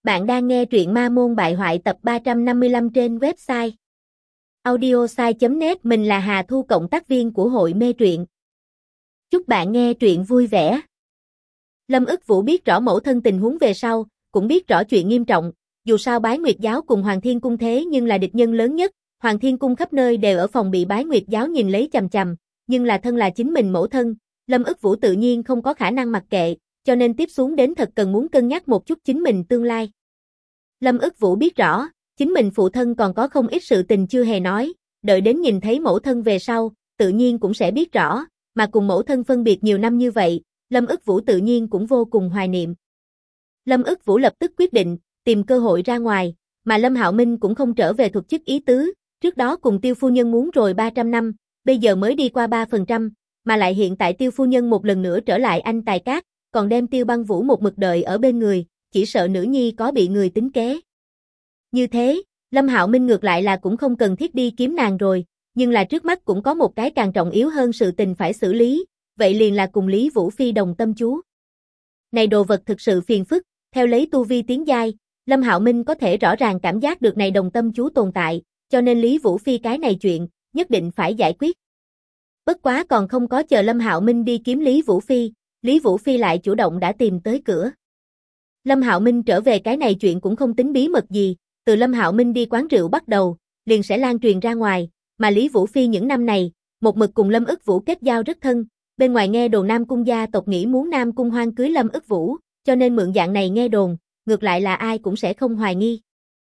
Bạn đang nghe truyện Ma Môn Bại Hoại tập 355 trên website audiosai.net. Mình là Hà Thu, cộng tác viên của hội mê truyện. Chúc bạn nghe truyện vui vẻ. Lâm Ức Vũ biết rõ mẫu thân tình huống về sau, cũng biết rõ chuyện nghiêm trọng, dù sao Bái Nguyệt giáo cùng Hoàng Thiên Cung thế nhưng là địch nhân lớn nhất, Hoàng Thiên Cung khắp nơi đều ở phòng bị Bái Nguyệt giáo nhìn lấy chằm chằm, nhưng là thân là chính mình mẫu thân, Lâm Ức Vũ tự nhiên không có khả năng mặc kệ, cho nên tiếp xuống đến thật cần muốn cân nhắc một chút chính mình tương lai. Lâm Ức Vũ biết rõ, chính mình phụ thân còn có không ít sự tình chưa hề nói, đợi đến nhìn thấy mẫu thân về sau, tự nhiên cũng sẽ biết rõ, mà cùng mẫu thân phân biệt nhiều năm như vậy, Lâm Ức Vũ tự nhiên cũng vô cùng hoài niệm. Lâm Ức Vũ lập tức quyết định, tìm cơ hội ra ngoài, mà Lâm Hạo Minh cũng không trở về thuật chức ý tứ, trước đó cùng Tiêu phu nhân muốn rồi 300 năm, bây giờ mới đi qua 3%, mà lại hiện tại Tiêu phu nhân một lần nữa trở lại anh tài cát, còn đem Tiêu Băng Vũ một mực đợi ở bên người, chỉ sợ nữ nhi có bị người tính kế. Như thế, Lâm Hạo Minh ngược lại là cũng không cần thiết đi kiếm nàng rồi, nhưng là trước mắt cũng có một cái càng trọng yếu hơn sự tình phải xử lý, vậy liền là cùng Lý Vũ Phi đồng tâm chú. Này đồ vật thực sự phiền phức, theo lấy tu vi tiến giai, Lâm Hạo Minh có thể rõ ràng cảm giác được này đồng tâm chú tồn tại, cho nên Lý Vũ Phi cái này chuyện, nhất định phải giải quyết. Bất quá còn không có chờ Lâm Hạo Minh đi kiếm Lý Vũ Phi lại chủ động đã tìm tới cửa. Lâm Hạo Minh trở về cái này chuyện cũng không tính bí mật gì, từ Lâm Hạo Minh đi quán rượu bắt đầu, liền sẽ lan truyền ra ngoài, mà Lý Vũ Phi những năm này, một mực cùng Lâm Ức Vũ kết giao rất thân, bên ngoài nghe đồn Nam Cung gia tộc nghĩ muốn Nam Cung Hoang cưới Lâm Ức Vũ, cho nên mượn dạng này nghe đồn, ngược lại là ai cũng sẽ không hoài nghi.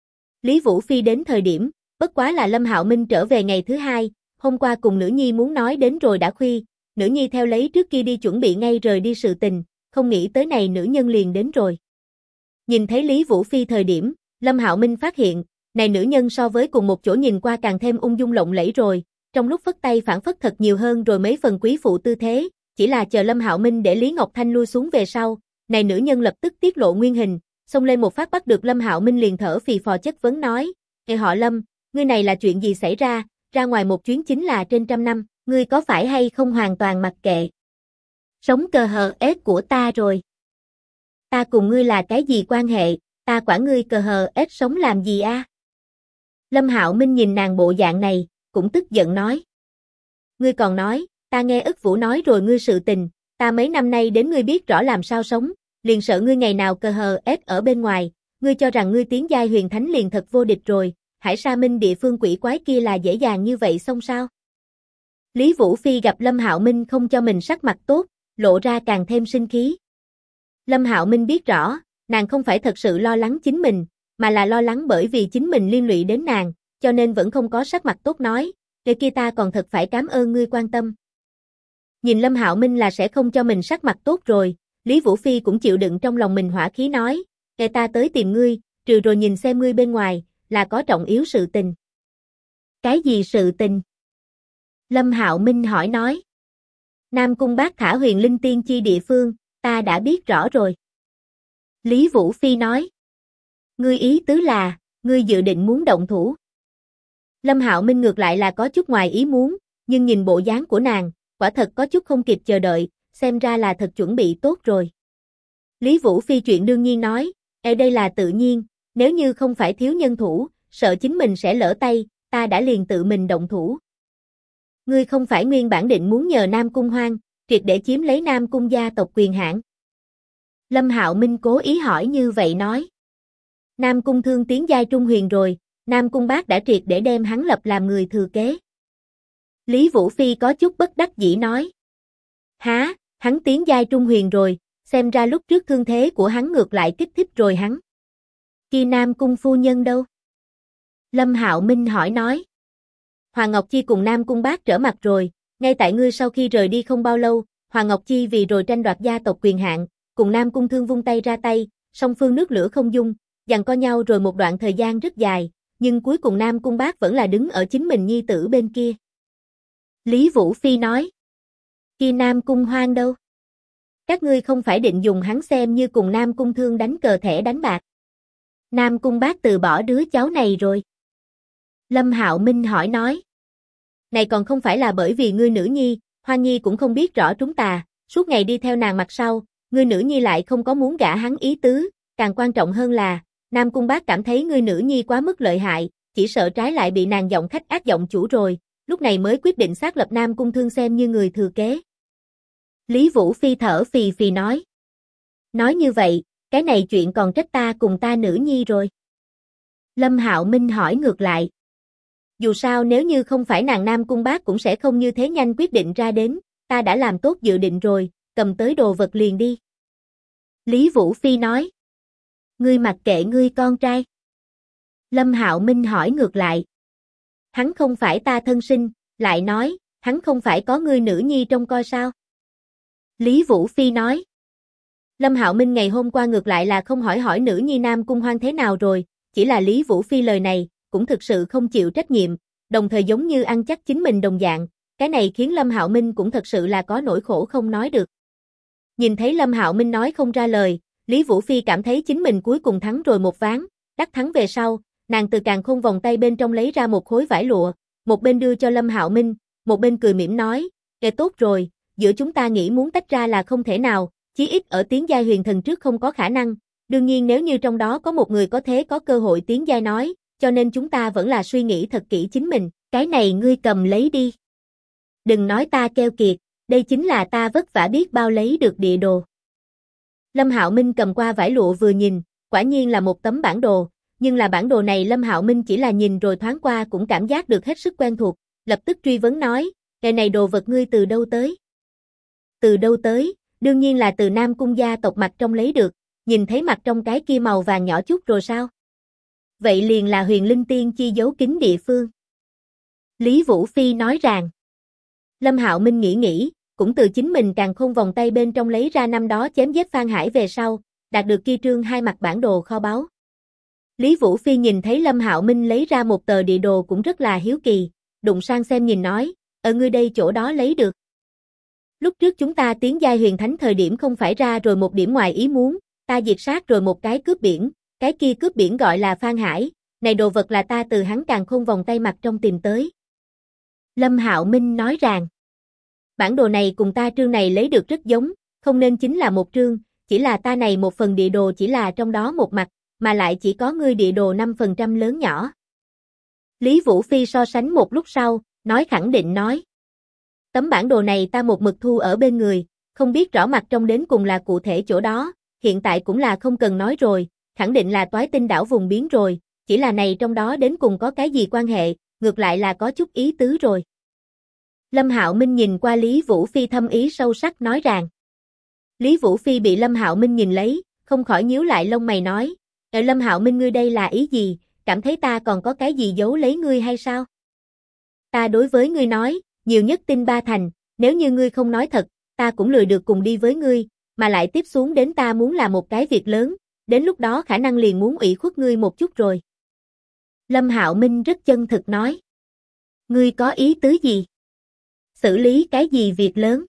Lý Vũ Phi đến thời điểm, bất quá là Lâm Hạo Minh trở về ngày thứ hai, hôm qua cùng nữ nhi muốn nói đến rồi đã khuya, nữ nhi theo lấy trước kia đi chuẩn bị ngay rời đi sự tình, không nghĩ tới này nữ nhân liền đến rồi. Nhìn thấy Lý Vũ Phi thời điểm, Lâm Hạo Minh phát hiện, này nữ nhân so với cùng một chỗ nhìn qua càng thêm ung dung lộng lẫy rồi, trong lúc phất tay phản phất thật nhiều hơn rồi mấy phần quý phụ tư thế, chỉ là chờ Lâm Hạo Minh để Lý Ngọc Thanh lui xuống về sau, này nữ nhân lập tức tiết lộ nguyên hình, xông lên một phát bắt được Lâm Hạo Minh liền thở phì phò chất vấn nói, "Ê họ Lâm, ngươi này là chuyện gì xảy ra, ra ngoài một chuyến chính là trên 100 năm, ngươi có phải hay không hoàn toàn mặc kệ? Sống cờ hờ ết của ta rồi. Ta cùng ngươi là cái gì quan hệ, ta quản ngươi cờ hờ ết sống làm gì a?" Lâm Hạo Minh nhìn nàng bộ dạng này, cũng tức giận nói. "Ngươi còn nói, ta nghe Ức Vũ nói rồi ngươi sự tình, ta mấy năm nay đến ngươi biết rõ làm sao sống, liền sợ ngươi ngày nào cờ hờ ết ở bên ngoài, ngươi cho rằng ngươi tiến giai huyền thánh liền thật vô địch rồi, Hải Sa Minh địa phương quỷ quái kia là dễ dàng như vậy xong sao?" Lý Vũ Phi gặp Lâm Hạo Minh không cho mình sắc mặt tốt, lộ ra càng thêm sinh khí. Lâm Hạo Minh biết rõ, nàng không phải thật sự lo lắng chính mình, mà là lo lắng bởi vì chính mình liên lụy đến nàng, cho nên vẫn không có sắc mặt tốt nói, "Để kia ta còn thật phải cảm ơn ngươi quan tâm." Nhìn Lâm Hạo Minh là sẽ không cho mình sắc mặt tốt rồi, Lý Vũ Phi cũng chịu đựng trong lòng mình hỏa khí nói, "Để ta tới tìm ngươi, trừ rồi nhìn xem ngươi bên ngoài, là có trọng yếu sự tình." "Cái gì sự tình?" Lâm Hạo Minh hỏi nói. "Nam Cung Bác thả Huyền Linh Tiên chi địa phương, ta đã biết rõ rồi." Lý Vũ Phi nói. "Ngươi ý tứ là, ngươi dự định muốn động thủ?" Lâm Hạo Minh ngược lại là có chút ngoài ý muốn, nhưng nhìn bộ dáng của nàng, quả thật có chút không kịp chờ đợi, xem ra là thật chuẩn bị tốt rồi. Lý Vũ Phi chuyện đương nhiên nói, đây là tự nhiên, nếu như không phải thiếu nhân thủ, sợ chính mình sẽ lỡ tay, ta đã liền tự mình động thủ." "Ngươi không phải nguyên bản định muốn nhờ Nam Cung Hoang, triệt để chiếm lấy Nam Cung gia tộc quyền hạn?" Lâm Hạo Minh cố ý hỏi như vậy nói. "Nam Cung Thương tiến giai trung huyền rồi, Nam Cung Bác đã triệt để đem hắn lập làm người thừa kế." Lý Vũ Phi có chút bất đắc dĩ nói. "Há, hắn tiến giai trung huyền rồi, xem ra lúc trước thương thế của hắn ngược lại kích thích rồi hắn. Kia Nam Cung phu nhân đâu?" Lâm Hạo Minh hỏi nói. "Hoàng Ngọc Chi cùng Nam Cung Bác trở mặt rồi, ngay tại ngươi sau khi rời đi không bao lâu, Hoàng Ngọc Chi vì rồi tranh đoạt gia tộc quyền hạn, cùng Nam Cung Thương vung tay ra tay, song phương nước lửa không dung, giằng co nhau rồi một đoạn thời gian rất dài, nhưng cuối cùng Nam Cung Bác vẫn là đứng ở chính mình nhi tử bên kia." Lý Vũ Phi nói. "Kia Nam Cung Hoang đâu? Các ngươi không phải định dùng hắn xem như cùng Nam Cung Thương đánh cờ thẻ đánh bạc? Nam Cung Bác từ bỏ đứa cháu này rồi?" Lâm Hạo Minh hỏi nói. "Này còn không phải là bởi vì ngươi nữ nhi, Hoa Nhi cũng không biết rõ chúng ta, suốt ngày đi theo nàng mặt sau, ngươi nữ nhi lại không có muốn gả hắn ý tứ, càng quan trọng hơn là, Nam Cung Bác cảm thấy ngươi nữ nhi quá mức lợi hại, chỉ sợ trái lại bị nàng giọng khách ác giọng chủ rồi, lúc này mới quyết định xác lập Nam Cung Thương xem như người thừa kế. Lý Vũ Phi thở phì phì nói. Nói như vậy, cái này chuyện còn trách ta cùng ta nữ nhi rồi. Lâm Hạo Minh hỏi ngược lại. Dù sao nếu như không phải nàng Nam Cung Bác cũng sẽ không như thế nhanh quyết định ra đến, ta đã làm tốt dự định rồi, cầm tới đồ vật liền đi. Lý Vũ Phi nói. Ngươi mặc kệ ngươi con trai. Lâm Hạo Minh hỏi ngược lại. Hắn không phải ta thân sinh, lại nói, hắn không phải có ngươi nữ nhi trông coi sao? Lý Vũ Phi nói. Lâm Hạo Minh ngày hôm qua ngược lại là không hỏi nữ nhi Nam Cung Hoang thế nào rồi, chỉ là Lý Vũ Phi lời này, cũng thực sự không chịu trách nhiệm, đồng thời giống như ăn chắc chính mình đồng dạng, cái này khiến Lâm Hạo Minh cũng thật sự là có nỗi khổ không nói được. Nhìn thấy Lâm Hạo Minh nói không ra lời, Lý Vũ Phi cảm thấy chính mình cuối cùng thắng rồi một ván, đắc thắng về sau, nàng từ càn khôn vòng tay bên trong lấy ra một khối vải lụa, một bên đưa cho Lâm Hạo Minh, một bên cười mỉm nói, kể tốt rồi, giữa chúng ta nghĩ muốn tách ra là không thể nào, chí ít ở tiến giai huyền thần trước không có khả năng, đương nhiên nếu như trong đó có một người có thế có cơ hội tiến giai nói, cho nên chúng ta vẫn là suy nghĩ thật kỹ chính mình, cái này ngươi cầm lấy đi. Đừng nói ta keo kiệt, đây chính là ta vất vả biết bao lấy được địa đồ. Lâm Hạo Minh cầm qua vải lụa vừa nhìn, quả nhiên là một tấm bản đồ, nhưng là bản đồ này Lâm Hạo Minh chỉ là nhìn rồi thoáng qua cũng cảm giác được hết sức quen thuộc, lập tức truy vấn nói, cái này đồ vật ngươi từ đâu tới? Từ đâu tới? Đương nhiên là từ Nam Cung gia tộc mặt trong lấy được, nhìn thấy mặt trong cái kia màu vàng nhỏ chút rồi sao? Vậy liền là Huyền Linh Tiên chi giấu kín địa phương. Lý Vũ Phi nói rằng, Lâm Hạo Minh nghĩ, cũng từ chính mình càn khôn vòng tay bên trong lấy ra năm đó chém giết Phan Hải về sau, đạt được kia trương hai mặt bản đồ kho báu. Lý Vũ Phi nhìn thấy Lâm Hạo Minh lấy ra một tờ địa đồ cũng rất là hiếu kỳ, đụng sang xem nhìn nói, ở ngươi đây chỗ đó lấy được. Lúc trước chúng ta tiến giai huyền thánh thời điểm không phải ra rồi một điểm ngoài ý muốn, ta diệt sát rồi một cái cướp biển, cái kia cướp biển gọi là Phan Hải, này đồ vật là ta từ hắn càn khôn vòng tay mặt trong tìm tới. Lâm Hạo Minh nói rằng, bản đồ này cùng ta trương này lấy được rất giống, không nên chính là một trương, chỉ là ta này một phần địa đồ chỉ là trong đó một mặt, mà lại chỉ có ngươi địa đồ 5% lớn nhỏ. Lý Vũ Phi so sánh một lúc sau, nói khẳng định nói. Tấm bản đồ này ta một mực thu ở bên người, không biết rõ mặt trong đến cùng là cụ thể chỗ đó, hiện tại cũng là không cần nói rồi, khẳng định là Toái Tinh đảo vùng biến rồi, chỉ là này trong đó đến cùng có cái gì quan hệ, ngược lại là có chút ý tứ rồi. Lâm Hạo Minh nhìn qua Lý Vũ Phi thâm ý sâu sắc nói rằng. Lý Vũ Phi bị Lâm Hạo Minh nhìn lấy, không khỏi nhíu lại lông mày nói, Lâm Hạo Minh ngươi đây là ý gì, cảm thấy ta còn có cái gì giấu lấy ngươi hay sao? Ta đối với ngươi nói, nhiều nhất tin 3 thành, nếu như ngươi không nói thật, ta cũng lười được cùng đi với ngươi, mà lại tiếp xuống đến ta muốn làm một cái việc lớn, đến lúc đó khả năng liền muốn ủy khuất ngươi một chút rồi. Lâm Hạo Minh rất chân thực nói. Ngươi có ý tứ gì? Xử lý cái gì việc lớn?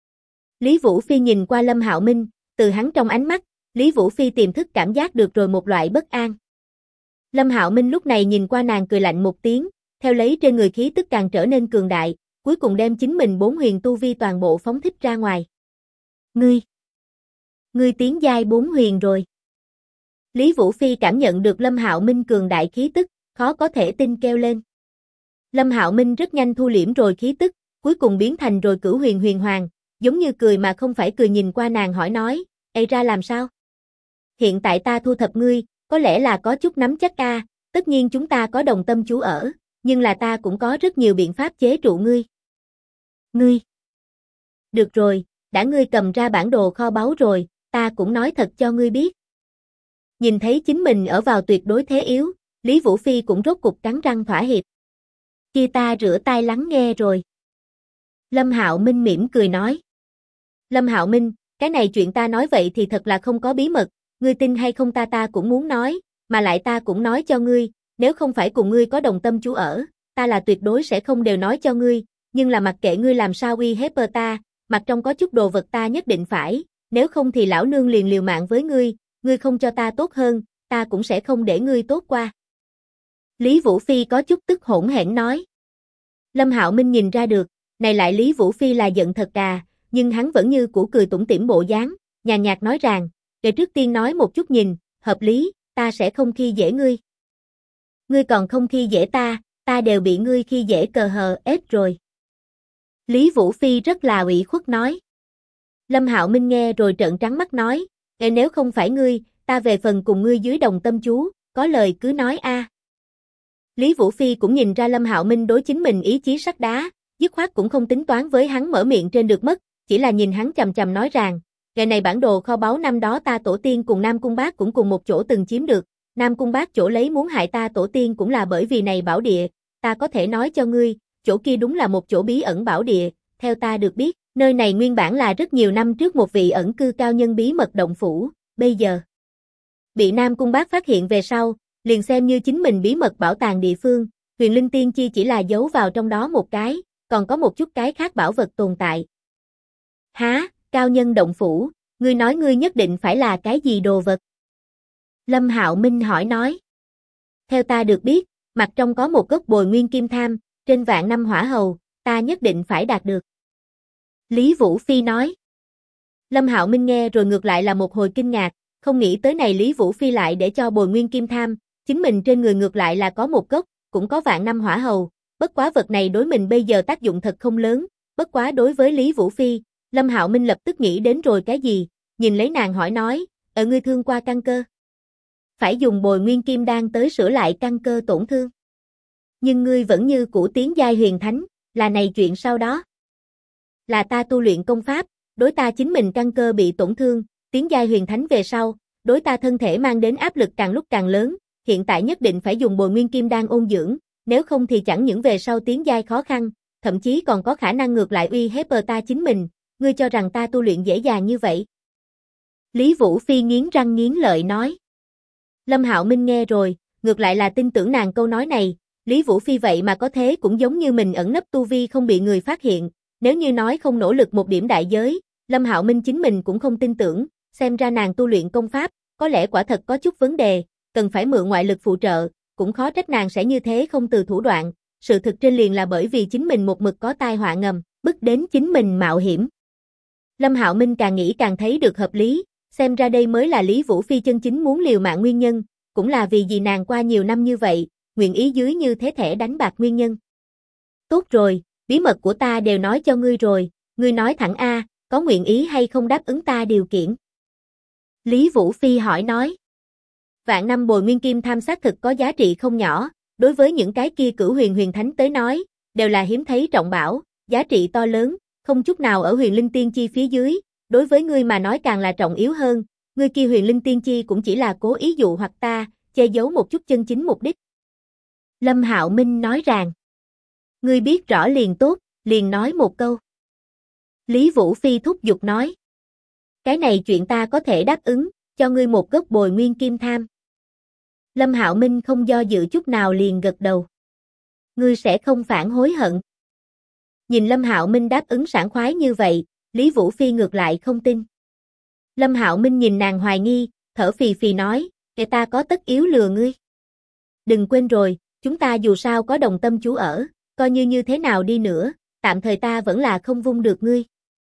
Lý Vũ Phi nhìn qua Lâm Hạo Minh, từ hắn trong ánh mắt, Lý Vũ Phi tiềm thức cảm giác được rồi một loại bất an. Lâm Hạo Minh lúc này nhìn qua nàng cười lạnh một tiếng, theo lấy trên người khí tức càng trở nên cường đại, cuối cùng đem chính mình 4 huyền tu vi toàn bộ phóng thích ra ngoài. Ngươi tiến giai 4 huyền rồi. Lý Vũ Phi cảm nhận được Lâm Hạo Minh cường đại khí tức, khó có thể tin kêu lên. Lâm Hạo Minh rất nhanh thu liễm rồi khí tức, cuối cùng biến thành rồi Cửu Huyền Huyền Hoàng, giống như cười mà không phải cười nhìn qua nàng hỏi nói, "Ê ra làm sao? Hiện tại ta thu thập ngươi, có lẽ là có chút nắm chắc a, tất nhiên chúng ta có đồng tâm chú ở, nhưng là ta cũng có rất nhiều biện pháp chế trụ ngươi." Ngươi? Được rồi, đã ngươi cầm ra bản đồ kho báu rồi, ta cũng nói thật cho ngươi biết. Nhìn thấy chính mình ở vào tuyệt đối thế yếu, Lý Vũ Phi cũng rốt cục cắn răng thỏa hiệp. Kia ta rửa tai lắng nghe rồi. Lâm Hạo Minh mỉm cười nói. Lâm Hạo Minh, cái này chuyện ta nói vậy thì thật là không có bí mật, ngươi tin hay không ta cũng muốn nói, mà lại ta cũng nói cho ngươi, nếu không phải cùng ngươi có đồng tâm chú ở, ta là tuyệt đối sẽ không đều nói cho ngươi, nhưng là mặc kệ ngươi làm sao uy hiếp ta, mặt trong có chút đồ vật ta nhất định phải, nếu không thì lão nương liền liều mạng với ngươi không cho ta tốt hơn, ta cũng sẽ không để ngươi tốt qua. Lý Vũ Phi có chút tức hỗn hển nói. Lâm Hạo Minh nhìn ra được, này lại Lý Vũ Phi là giận thật à, nhưng hắn vẫn như cũ cười tủm tỉm bộ dáng, nhàn nhạt nói rằng, để trước tiên nói một chút nhìn, hợp lý, ta sẽ không khi dễ ngươi. Ngươi còn không khi dễ ta đều bị ngươi khi dễ cờ hờ ết rồi. Lý Vũ Phi rất là ủy khuất nói. Lâm Hạo Minh nghe rồi trợn trắng mắt nói, nếu không phải ngươi, ta về phần cùng ngươi dưới đồng tâm chú, có lời cứ nói a. Lý Vũ Phi cũng nhìn ra Lâm Hạo Minh đối chính mình ý chí sắt đá, dứt khoát cũng không tính toán với hắn mở miệng trên được mất, chỉ là nhìn hắn chằm chằm nói rằng, ngày này bản đồ kho báu năm đó ta tổ tiên cùng Nam Cung Bác cũng cùng một chỗ từng chiếm được, Nam Cung Bác chỗ lấy muốn hại ta tổ tiên cũng là bởi vì này bảo địa, ta có thể nói cho ngươi, chỗ kia đúng là một chỗ bí ẩn bảo địa, theo ta được biết, nơi này nguyên bản là rất nhiều năm trước một vị ẩn cư cao nhân bí mật động phủ, bây giờ bị Nam Cung Bác phát hiện về sau, liền xem như chính mình bí mật bảo tàng địa phương, Huyền Linh Tiên Chi chỉ là giấu vào trong đó một cái, còn có một chút cái khác bảo vật tồn tại. Há, cao nhân động phủ, ngươi nói ngươi nhất định phải là cái gì đồ vật? Lâm Hạo Minh hỏi nói. Theo ta được biết, mặt trong có một gốc bồi nguyên kim tham, trên vạn năm hỏa hầu, ta nhất định phải đạt được. Lý Vũ Phi nói. Lâm Hạo Minh nghe rồi ngược lại là một hồi kinh ngạc, không nghĩ tới này Lý Vũ Phi lại để cho bồi nguyên kim tham, chính mình trên người ngược lại là có một gốc, cũng có vạn năm hỏa hầu, bất quá vật này đối mình bây giờ tác dụng thật không lớn, bất quá đối với Lý Vũ Phi, Lâm Hạo Minh lập tức nghĩ đến rồi cái gì, nhìn lấy nàng hỏi nói, ngươi thương qua căn cơ. Phải dùng bồi nguyên kim đan tới sửa lại căn cơ tổn thương. Nhưng ngươi vẫn như cũ tiến giai huyền thánh, là này chuyện sau đó. Là ta tu luyện công pháp, đối ta chính mình căn cơ bị tổn thương, tiến giai huyền thánh về sau, đối ta thân thể mang đến áp lực càng lúc càng lớn, hiện tại nhất định phải dùng bồi nguyên kim đan ôn dưỡng, nếu không thì chẳng những về sau tiến giai khó khăn, thậm chí còn có khả năng ngược lại uy hiếp ta chính mình, ngươi cho rằng ta tu luyện dễ dàng như vậy? Lý Vũ Phi nghiến răng nghiến lợi nói. Lâm Hạo Minh nghe rồi, ngược lại là tin tưởng nàng câu nói này, Lý Vũ Phi vậy mà có thế cũng giống như mình ẩn nấp tu vi không bị người phát hiện, nếu như nói không nỗ lực một điểm đại giới, Lâm Hạo Minh chính mình cũng không tin tưởng, xem ra nàng tu luyện công pháp, có lẽ quả thật có chút vấn đề, cần phải mượn ngoại lực phụ trợ, cũng khó trách nàng sẽ như thế không từ thủ đoạn, sự thực trên liền là bởi vì chính mình một mực có tai họa ngầm, bức đến chính mình mạo hiểm. Lâm Hạo Minh càng nghĩ càng thấy được hợp lý, xem ra đây mới là Lý Vũ Phi chân chính muốn liều mạng nguyên nhân, cũng là vì nàng qua nhiều năm như vậy, nguyện ý dưới như thế thể đánh bạc nguyên nhân. Tốt rồi, bí mật của ta đều nói cho ngươi rồi, ngươi nói thẳng a, có nguyện ý hay không đáp ứng ta điều kiện? Lý Vũ Phi hỏi nói. Vạn năm bồi nguyên kim tham xác thực có giá trị không nhỏ, đối với những cái kia cửu huyền huyền thánh tới nói, đều là hiếm thấy trọng bảo, giá trị to lớn, không chút nào ở huyền linh tiên chi phía dưới, đối với ngươi mà nói càng là trọng yếu hơn, ngươi kia huyền linh tiên chi cũng chỉ là cố ý dụ hoặc ta, che giấu một chút chân chính mục đích. Lâm Hạo Minh nói rằng, ngươi biết rõ liền tốt, liền nói một câu. Lý Vũ Phi thúc giục nói, cái này chuyện ta có thể đáp ứng, cho ngươi một gốc bồi nguyên kim tham. Lâm Hạo Minh không do dự chút nào liền gật đầu. Ngươi sẽ không phản hối hận. Nhìn Lâm Hạo Minh đáp ứng sảng khoái như vậy, Lý Vũ Phi ngược lại không tin. Lâm Hạo Minh nhìn nàng hoài nghi, thở phì phì nói, để ta có tất yếu lừa ngươi. Đừng quên rồi, chúng ta dù sao có đồng tâm chú ở, coi như thế nào đi nữa, tạm thời ta vẫn là không vung được ngươi.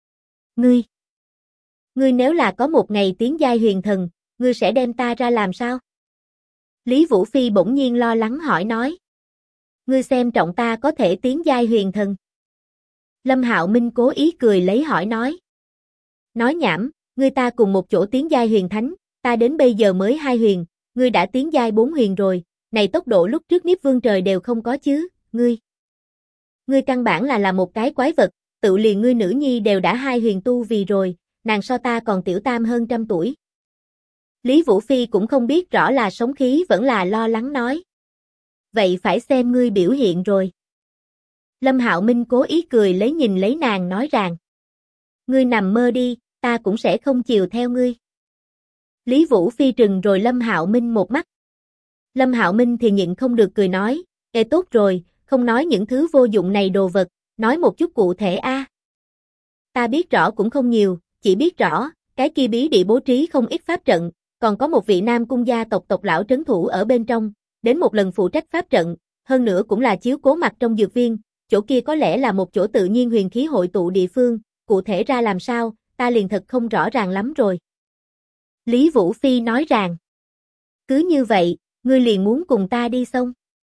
Ngươi nếu là có một ngày tiến giai huyền thần, ngươi sẽ đem ta ra làm sao? Lý Vũ Phi bỗng nhiên lo lắng hỏi nói. Ngươi xem trọng ta có thể tiến giai huyền thần. Lâm Hạo Minh cố ý cười lấy hỏi nói. Nói nhảm, ngươi ta cùng một chỗ tiến giai huyền thánh, ta đến bây giờ mới 2 huyền, ngươi đã tiến giai 4 huyền rồi, này tốc độ lúc trước Niết Vương Trời đều không có chứ, Ngươi căn bản là một cái quái vật, tự liền ngươi nữ nhi đều đã 2 huyền tu vì rồi, nàng so ta còn tiểu tam hơn 100 tuổi. Lý Vũ Phi cũng không biết rõ là sống khí vẫn là lo lắng nói. Vậy phải xem ngươi biểu hiện rồi. Lâm Hạo Minh cố ý cười lấy nhìn lấy nàng nói rằng. Ngươi nằm mơ đi, ta cũng sẽ không chiều theo ngươi. Lý Vũ Phi trừng rồi Lâm Hạo Minh một mắt. Lâm Hạo Minh thì nhịn không được cười nói, ê tốt rồi, không nói những thứ vô dụng này đồ vật, nói một chút cụ thể a. Ta biết rõ cũng không nhiều, chỉ biết rõ, cái kia bí địa bố trí không ít pháp trận, còn có một vị Nam Cung gia tộc lão trấn thủ ở bên trong, đến một lần phụ trách pháp trận, hơn nữa cũng là chiếu cố mặt trong dược viên, chỗ kia có lẽ là một chỗ tự nhiên huyền khí hội tụ địa phương, cụ thể ra làm sao, ta liền thật không rõ ràng lắm rồi. Lý Vũ Phi nói rằng, Cứ như vậy, ngươi liền muốn cùng ta đi xong.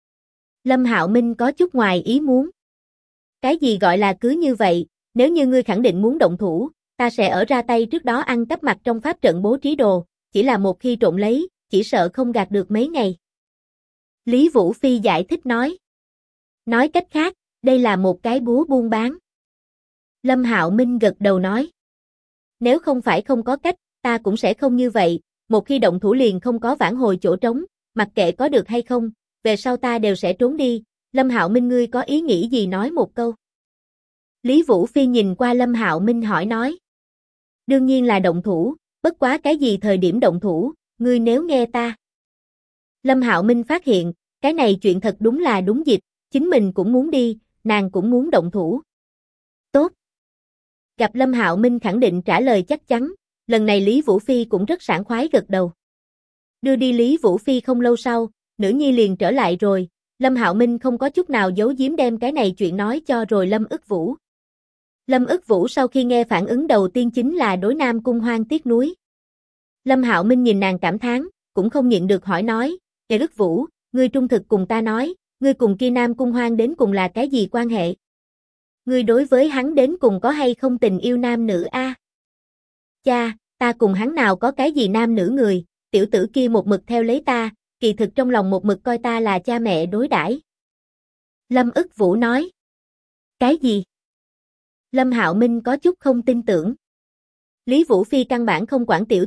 Lâm Hạo Minh có chút ngoài ý muốn. Cái gì gọi là cứ như vậy, nếu như ngươi khẳng định muốn động thủ, ta sẽ ở ra tay trước đó ăn cắp mặt trong pháp trận bố trí đồ, chỉ là một khi trộn lấy, chỉ sợ không gạt được mấy ngày. Lý Vũ Phi giải thích nói. Nói cách khác, đây là một cái búa buôn bán. Lâm Hạo Minh gật đầu nói. Nếu không phải không có cách, ta cũng sẽ không như vậy, một khi động thủ liền không có vãn hồi chỗ trống, mặc kệ có được hay không, về sau ta đều sẽ trốn đi. Lâm Hạo Minh, ngươi có ý nghĩ gì nói một câu. Lý Vũ Phi nhìn qua Lâm Hạo Minh hỏi nói. Đương nhiên là động thủ, bất quá cái gì thời điểm động thủ, ngươi nếu nghe ta. Lâm Hạo Minh phát hiện, cái này chuyện thật đúng là đúng dịp, chính mình cũng muốn đi, nàng cũng muốn động thủ. Tốt. Gặp Lâm Hạo Minh khẳng định trả lời chắc chắn, lần này Lý Vũ Phi cũng rất sảng khoái gật đầu. Đưa đi Lý Vũ Phi không lâu sau, nữ nhi liền trở lại rồi, Lâm Hạo Minh không có chút nào giấu giếm đem cái này chuyện nói cho rồi Lâm Ức Vũ. Lâm Ức Vũ sau khi nghe phản ứng đầu tiên chính là đối Nam Cung Hoang tiếc nuối. Lâm Hạo Minh nhìn nàng cảm thán, cũng không nhịn được hỏi nói, "Ê Ức Vũ, ngươi trung thực cùng ta nói, ngươi cùng kia Nam Cung Hoang đến cùng là cái gì quan hệ? Ngươi đối với hắn đến cùng có hay không tình yêu nam nữ a?" "Cha, ta cùng hắn nào có cái gì nam nữ người, tiểu tử kia một mực theo lấy ta, kỳ thực trong lòng một mực coi ta là cha mẹ đối đãi." Lâm Ức Vũ nói. "Cái gì?" Lâm Hạo Minh có chút không tin tưởng. Lý Vũ Phi căn bản không quản tiểu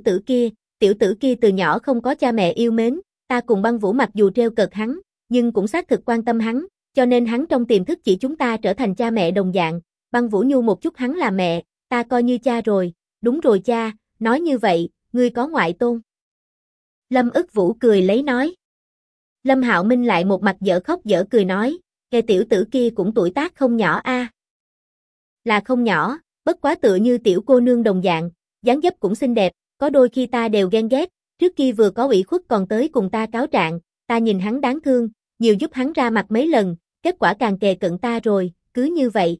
tử kia từ nhỏ không có cha mẹ yêu mến, ta cùng Băng Vũ mặc dù trêu cợt hắn, nhưng cũng xác thực quan tâm hắn, cho nên hắn trong tiềm thức chỉ chúng ta trở thành cha mẹ đồng dạng, Băng Vũ nhu một chút hắn là mẹ, ta coi như cha rồi, đúng rồi cha, nói như vậy, ngươi có ngoại tôn. Lâm Ức Vũ cười lấy nói. Lâm Hạo Minh lại một mặt dở khóc dở cười nói, nghe tiểu tử kia cũng tuổi tác không nhỏ a. Là không nhỏ, bất quá tựa như tiểu cô nương đồng dạng, dáng dấp cũng xinh đẹp, có đôi khi ta đều ghen ghét, trước kia vừa có ủy khuất còn tới cùng ta cáo trạng, ta nhìn hắn đáng thương, nhiều giúp hắn ra mặt mấy lần, kết quả càng kề cận ta rồi, cứ như vậy.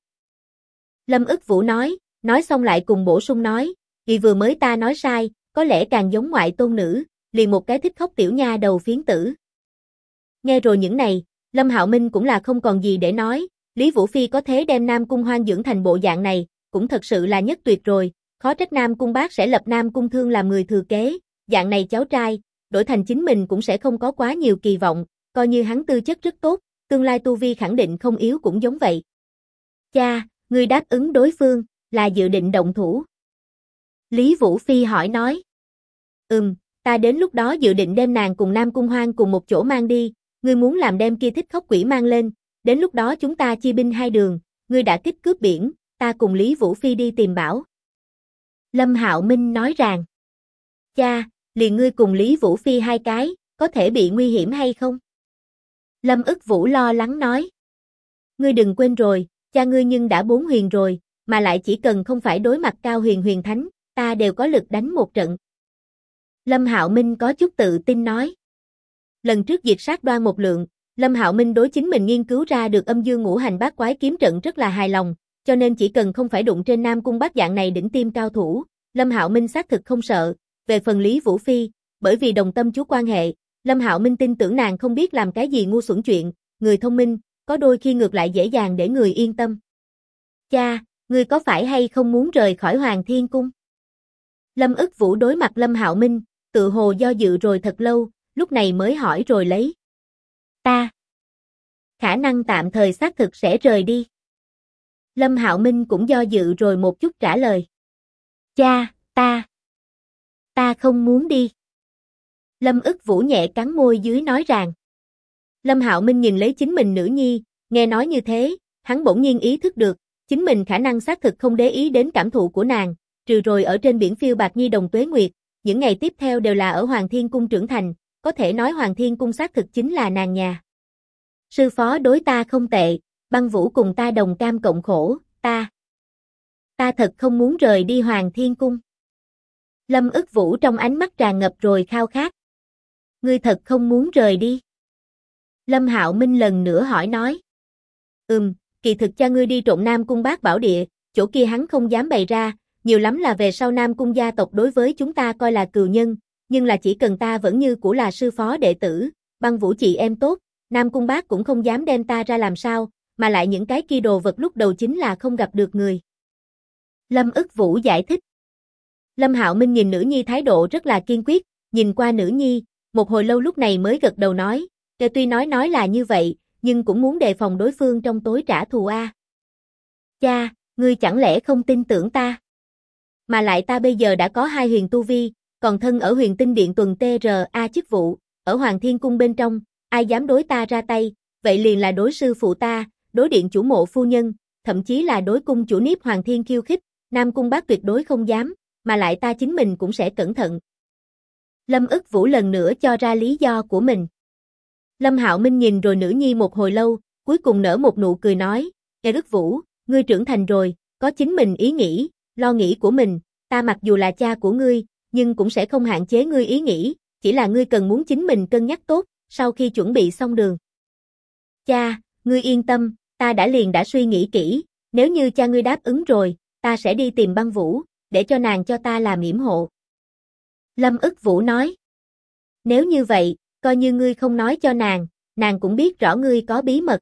Lâm Ức Vũ nói xong lại cùng bổ sung nói, vì vừa mới ta nói sai, có lẽ càng giống ngoại tôn nữ, liền một cái thích khóc tiểu nha đầu phiến tử. Nghe rồi những này, Lâm Hạo Minh cũng là không còn gì để nói, Lý Vũ Phi có thế đem Nam Cung Hoang dưỡng thành bộ dạng này, cũng thật sự là nhất tuyệt rồi, khó trách Nam Cung Bác sẽ lập Nam Cung Thương làm người thừa kế, dạng này cháu trai, đổi thành chính mình cũng sẽ không có quá nhiều kỳ vọng, coi như hắn tư chất rất tốt, tương lai tu vi khẳng định không yếu cũng giống vậy. Cha, ngươi đáp ứng đối phương, là dự định động thủ. Lý Vũ Phi hỏi nói. Ta đến lúc đó dự định đem nàng cùng Nam Cung Hoang cùng một chỗ mang đi, ngươi muốn làm đem kia thích khóc quỷ mang lên, đến lúc đó chúng ta chia binh hai đường, ngươi đã kích cướp biển, ta cùng Lý Vũ Phi đi tìm bảo. Lâm Hạo Minh nói rằng, cha, liền ngươi cùng Lý Vũ Phi hai cái, có thể bị nguy hiểm hay không? Lâm Ức Vũ lo lắng nói, ngươi đừng quên rồi, cha ngươi nhưng đã 4 huyền rồi, mà lại chỉ cần không phải đối mặt Cao Huyền Thánh, ta đều có lực đánh một trận. Lâm Hạo Minh có chút tự tin nói. Lần trước diệt sát Đoan Một Lượng, Lâm Hạo Minh đối chính mình nghiên cứu ra được âm dương ngũ hành bát quái kiếm trận rất là hài lòng, cho nên chỉ cần không phải đụng trên Nam Cung Bác dạng này đỉnh tiêm cao thủ, Lâm Hạo Minh xác thực không sợ. Về phần Lý Vũ Phi, bởi vì đồng tâm chú quan hệ, Lâm Hạo Minh tin tưởng nàng không biết làm cái gì ngu xuẩn chuyện, người thông minh, có đôi khi ngược lại dễ dàng để người yên tâm. Cha, ngươi có phải hay không muốn rời khỏi Hoàng Thiên Cung? Lâm Ức Vũ đối mặt Lâm Hạo Minh, tự hồ do dự rồi thật lâu, lúc này mới hỏi rồi lấy. Ta. Khả năng tạm thời xác thực sẽ rời đi. Lâm Hạo Minh cũng do dự rồi một chút trả lời. Cha, ta không muốn đi. Lâm Ức Vũ nhẹ cắn môi dưới nói rằng. Lâm Hạo Minh nhìn lấy chính mình nữ nhi, nghe nói như thế, hắn bỗng nhiên ý thức được, chính mình khả năng xác thực không để ý đến cảm thụ của nàng, trừ rồi ở trên biển phiêu bạc nhi đồng tuế nguyệt, những ngày tiếp theo đều là ở Hoàng Thiên Cung trưởng thành, có thể nói Hoàng Thiên Cung xác thực chính là nàng nhà. Sư phó đối ta không tệ, Băng Vũ cùng ta đồng cam cộng khổ, ta thật không muốn rời đi Hoàng Thiên Cung. Lâm Ức Vũ trong ánh mắt tràn ngập rồi khao khát. Ngươi thật không muốn rời đi? Lâm Hạo Minh lần nữa hỏi nói. Kỳ thực cha ngươi đi trộm Nam Cung Bát Bảo Địa, chỗ kia hắn không dám bày ra, nhiều lắm là về sau Nam Cung gia tộc đối với chúng ta coi là cừu nhân, nhưng là chỉ cần ta vẫn như cũ là sư phó đệ tử, Băng Vũ chị em tốt, Nam Cung Bác cũng không dám đem ta ra làm sao, mà lại những cái kia đồ vật lúc đầu chính là không gặp được người. Lâm ức Vũ giải thích. Lâm Hạo Minh nhìn nữ nhi thái độ rất là kiên quyết, nhìn qua nữ nhi, một hồi lâu lúc này mới gật đầu nói, tuy nói là như vậy, nhưng cũng muốn đề phòng đối phương trong tối trả thù a. Cha, ngươi chẳng lẽ không tin tưởng ta? Mà lại ta bây giờ đã có 2 huyền tu vi, còn thân ở Huyền Tinh Điện tuần TRA chức vụ, ở Hoàng Thiên Cung bên trong, ai dám đối ta ra tay, vậy liền là đối sư phụ ta, đối điện chủ Mộ phu nhân, thậm chí là đối cung chủ Niếp Hoàng Thiên khiêu khích, Nam Cung Bác tuyệt đối không dám, mà lại ta chính mình cũng sẽ cẩn thận. Lâm ức Vũ lần nữa cho ra lý do của mình. Lâm Hạo Minh nhìn rồi nữ nhi một hồi lâu, cuối cùng nở một nụ cười nói, ức Vũ, ngươi trưởng thành rồi, có chính mình ý nghĩ, lo nghĩ của mình, ta mặc dù là cha của ngươi, nhưng cũng sẽ không hạn chế ngươi ý nghĩ, chỉ là ngươi cần muốn chính mình cân nhắc tốt, sau khi chuẩn bị xong đường. Cha, ngươi yên tâm, ta đã suy nghĩ kỹ, nếu như cha ngươi đáp ứng rồi, ta sẽ đi tìm Băng Vũ, để cho nàng cho ta làm yểm hộ. Lâm ức Vũ nói. Nếu như vậy, coi như ngươi không nói cho nàng cũng biết rõ ngươi có bí mật.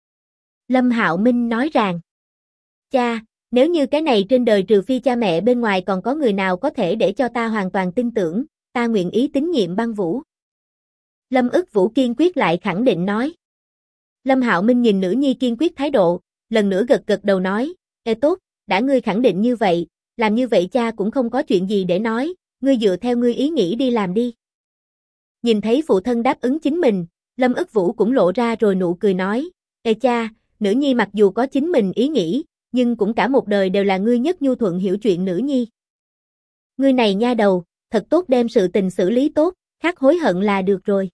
Lâm Hạo Minh nói rằng, cha, nếu như cái này trên đời trừ phi cha mẹ bên ngoài còn có người nào có thể để cho ta hoàn toàn tin tưởng, ta nguyện ý tín nhiệm Băng Vũ. Lâm ức Vũ kiên quyết lại khẳng định nói. Lâm Hạo Minh nhìn nữ nhi kiên quyết thái độ, lần nữa gật đầu nói, tốt, đã ngươi khẳng định như vậy, làm như vậy cha cũng không có chuyện gì để nói, ngươi dựa theo ngươi ý nghĩ đi làm đi. Nhìn thấy phụ thân đáp ứng chính mình, Lâm ức Vũ cũng lộ ra rồi nụ cười nói, cha, nữ nhi mặc dù có chính mình ý nghĩ, nhưng cũng cả một đời đều là ngươi nhất nhu thuận hiểu chuyện nữ nhi. Ngươi này nha đầu, thật tốt đem sự tình xử lý tốt, khác hối hận là được rồi.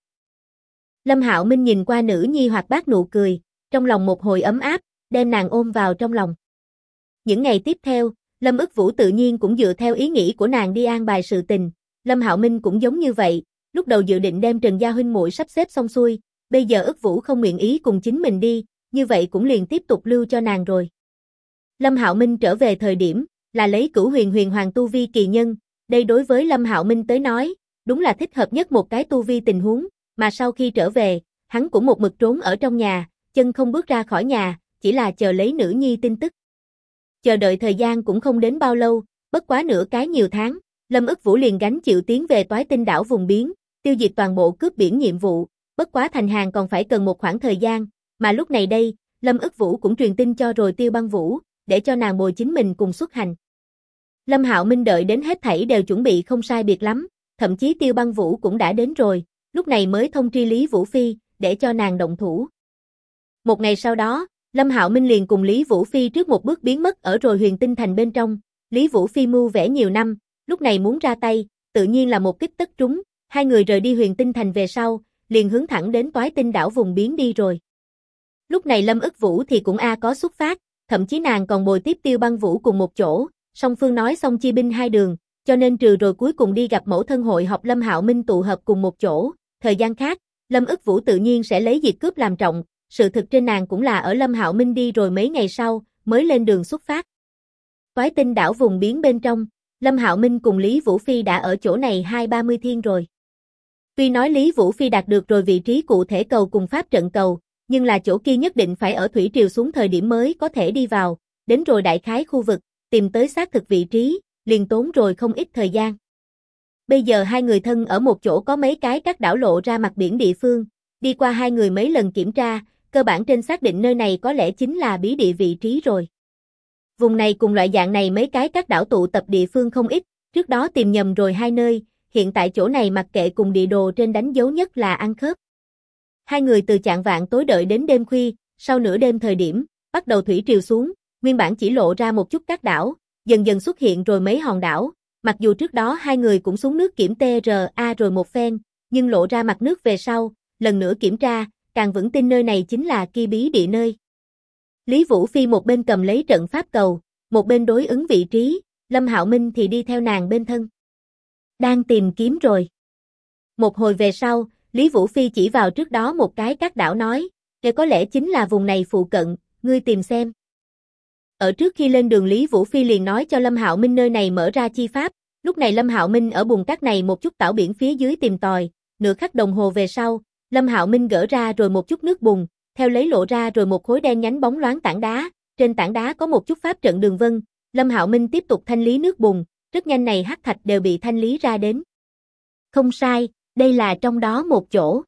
Lâm Hạo Minh nhìn qua nữ nhi hoạt bát nụ cười, trong lòng một hồi ấm áp, đem nàng ôm vào trong lòng. Những ngày tiếp theo, Lâm ức Vũ tự nhiên cũng dựa theo ý nghĩ của nàng đi an bài sự tình, Lâm Hạo Minh cũng giống như vậy, lúc đầu dự định đem Trần gia huynh muội sắp xếp xong xuôi, bây giờ ức Vũ không nguyện ý cùng chính mình đi, như vậy cũng liền tiếp tục lưu cho nàng rồi. Lâm Hạo Minh trở về thời điểm, là lấy Cửu huyền hoàng tu vi kỳ nhân, đây đối với Lâm Hạo Minh tới nói, đúng là thích hợp nhất một cái tu vi tình huống, mà sau khi trở về, hắn cũng một mực trốn ở trong nhà, chân không bước ra khỏi nhà, chỉ là chờ lấy nữ nhi tin tức. Chờ đợi thời gian cũng không đến bao lâu, bất quá nửa cái nhiều tháng, Lâm ức Vũ liền gánh chịu tiến về Toái Tinh đảo vùng biến, tiêu diệt toàn bộ cướp biển nhiệm vụ, bất quá thành hàng còn phải cần một khoảng thời gian, mà lúc này đây, Lâm ức Vũ cũng truyền tin cho rồi Tiêu Băng Vũ, để cho nàng bồi chính mình cùng xuất hành. Lâm Hạo Minh đợi đến hết thảy đều chuẩn bị không sai biệt lắm, thậm chí Tiêu Băng Vũ cũng đã đến rồi, lúc này mới thông tri Lý Vũ Phi, để cho nàng động thủ. Một ngày sau đó, Lâm Hạo Minh liền cùng Lý Vũ Phi trước một bước biến mất ở rồi Huyền Tinh Thành bên trong, Lý Vũ Phi mưu vẽ nhiều năm, lúc này muốn ra tay, tự nhiên là một kích tất trúng, hai người rời đi Huyền Tinh Thành về sau, liền hướng thẳng đến Toái Tinh đảo vùng biến đi rồi. Lúc này Lâm ức Vũ thì cũng có xuất phát, thậm chí nàng còn bồi tiếp Tiêu Băng Vũ cùng một chỗ, song phương nói xong chia binh hai đường, cho nên trừ rồi cuối cùng đi gặp mẫu thân hội họp Lâm Hạo Minh tụ hợp cùng một chỗ, thời gian khác, Lâm ức Vũ tự nhiên sẽ lấy diệt cướp làm trọng, sự thực trên nàng cũng là ở Lâm Hạo Minh đi rồi mấy ngày sau, mới lên đường xuất phát. Toái Tinh đảo vùng biến bên trong, Lâm Hạo Minh cùng Lý Vũ Phi đã ở chỗ này 20-30 thiên rồi. Tuy nói Lý Vũ Phi đạt được rồi vị trí cụ thể cầu cùng pháp trận cầu, nhưng là chỗ kia nhất định phải ở thủy triều xuống thời điểm mới có thể đi vào, đến rồi đại khái khu vực, tìm tới xác thực vị trí, liền tốn rồi không ít thời gian. Bây giờ hai người thân ở một chỗ có mấy cái các đảo lộ ra mặt biển địa phương, đi qua hai người mấy lần kiểm tra, cơ bản trên xác định nơi này có lẽ chính là bí địa vị trí rồi. Vùng này cùng loại dạng này mấy cái các đảo tụ tập địa phương không ít, trước đó tìm nhầm rồi hai nơi, hiện tại chỗ này mặc kệ cùng địa đồ trên đánh dấu nhất là ăn khớp. Hai người từ chạng vạng tối đợi đến đêm khuya, sau nửa đêm thời điểm, bắt đầu thủy triều xuống, nguyên bản chỉ lộ ra một chút các đảo, dần dần xuất hiện rồi mấy hòn đảo, mặc dù trước đó hai người cũng xuống nước kiểm TRA rồi một phen, nhưng lộ ra mặt nước về sau, lần nữa kiểm tra, càng vững tin nơi này chính là kia bí địa nơi. Lý Vũ Phi một bên cầm lấy trận pháp cầu, một bên đối ứng vị trí, Lâm Hạo Minh thì đi theo nàng bên thân. Đang tìm kiếm rồi. Một hồi về sau, Lý Vũ Phi chỉ vào trước đó một cái các đảo nói, kể có lẽ chính là vùng này phụ cận, ngươi tìm xem. Ở trước khi lên đường Lý Vũ Phi liền nói cho Lâm Hạo Minh nơi này mở ra chi pháp, Lúc này Lâm Hạo Minh ở bùn cát này một chút tảo biển phía dưới tìm tòi, nửa khắc đồng hồ về sau, Lâm Hạo Minh gỡ ra rồi một chút nước bùn, theo lấy lộ ra rồi một khối đen nhánh bóng loáng tảng đá, trên tảng đá có một chút pháp trận đường vân, Lâm Hạo Minh tiếp tục thanh lý nước bùn, rất nhanh này hắc thạch đều bị thanh lý ra đến. Không sai, đây là trong đó một chỗ.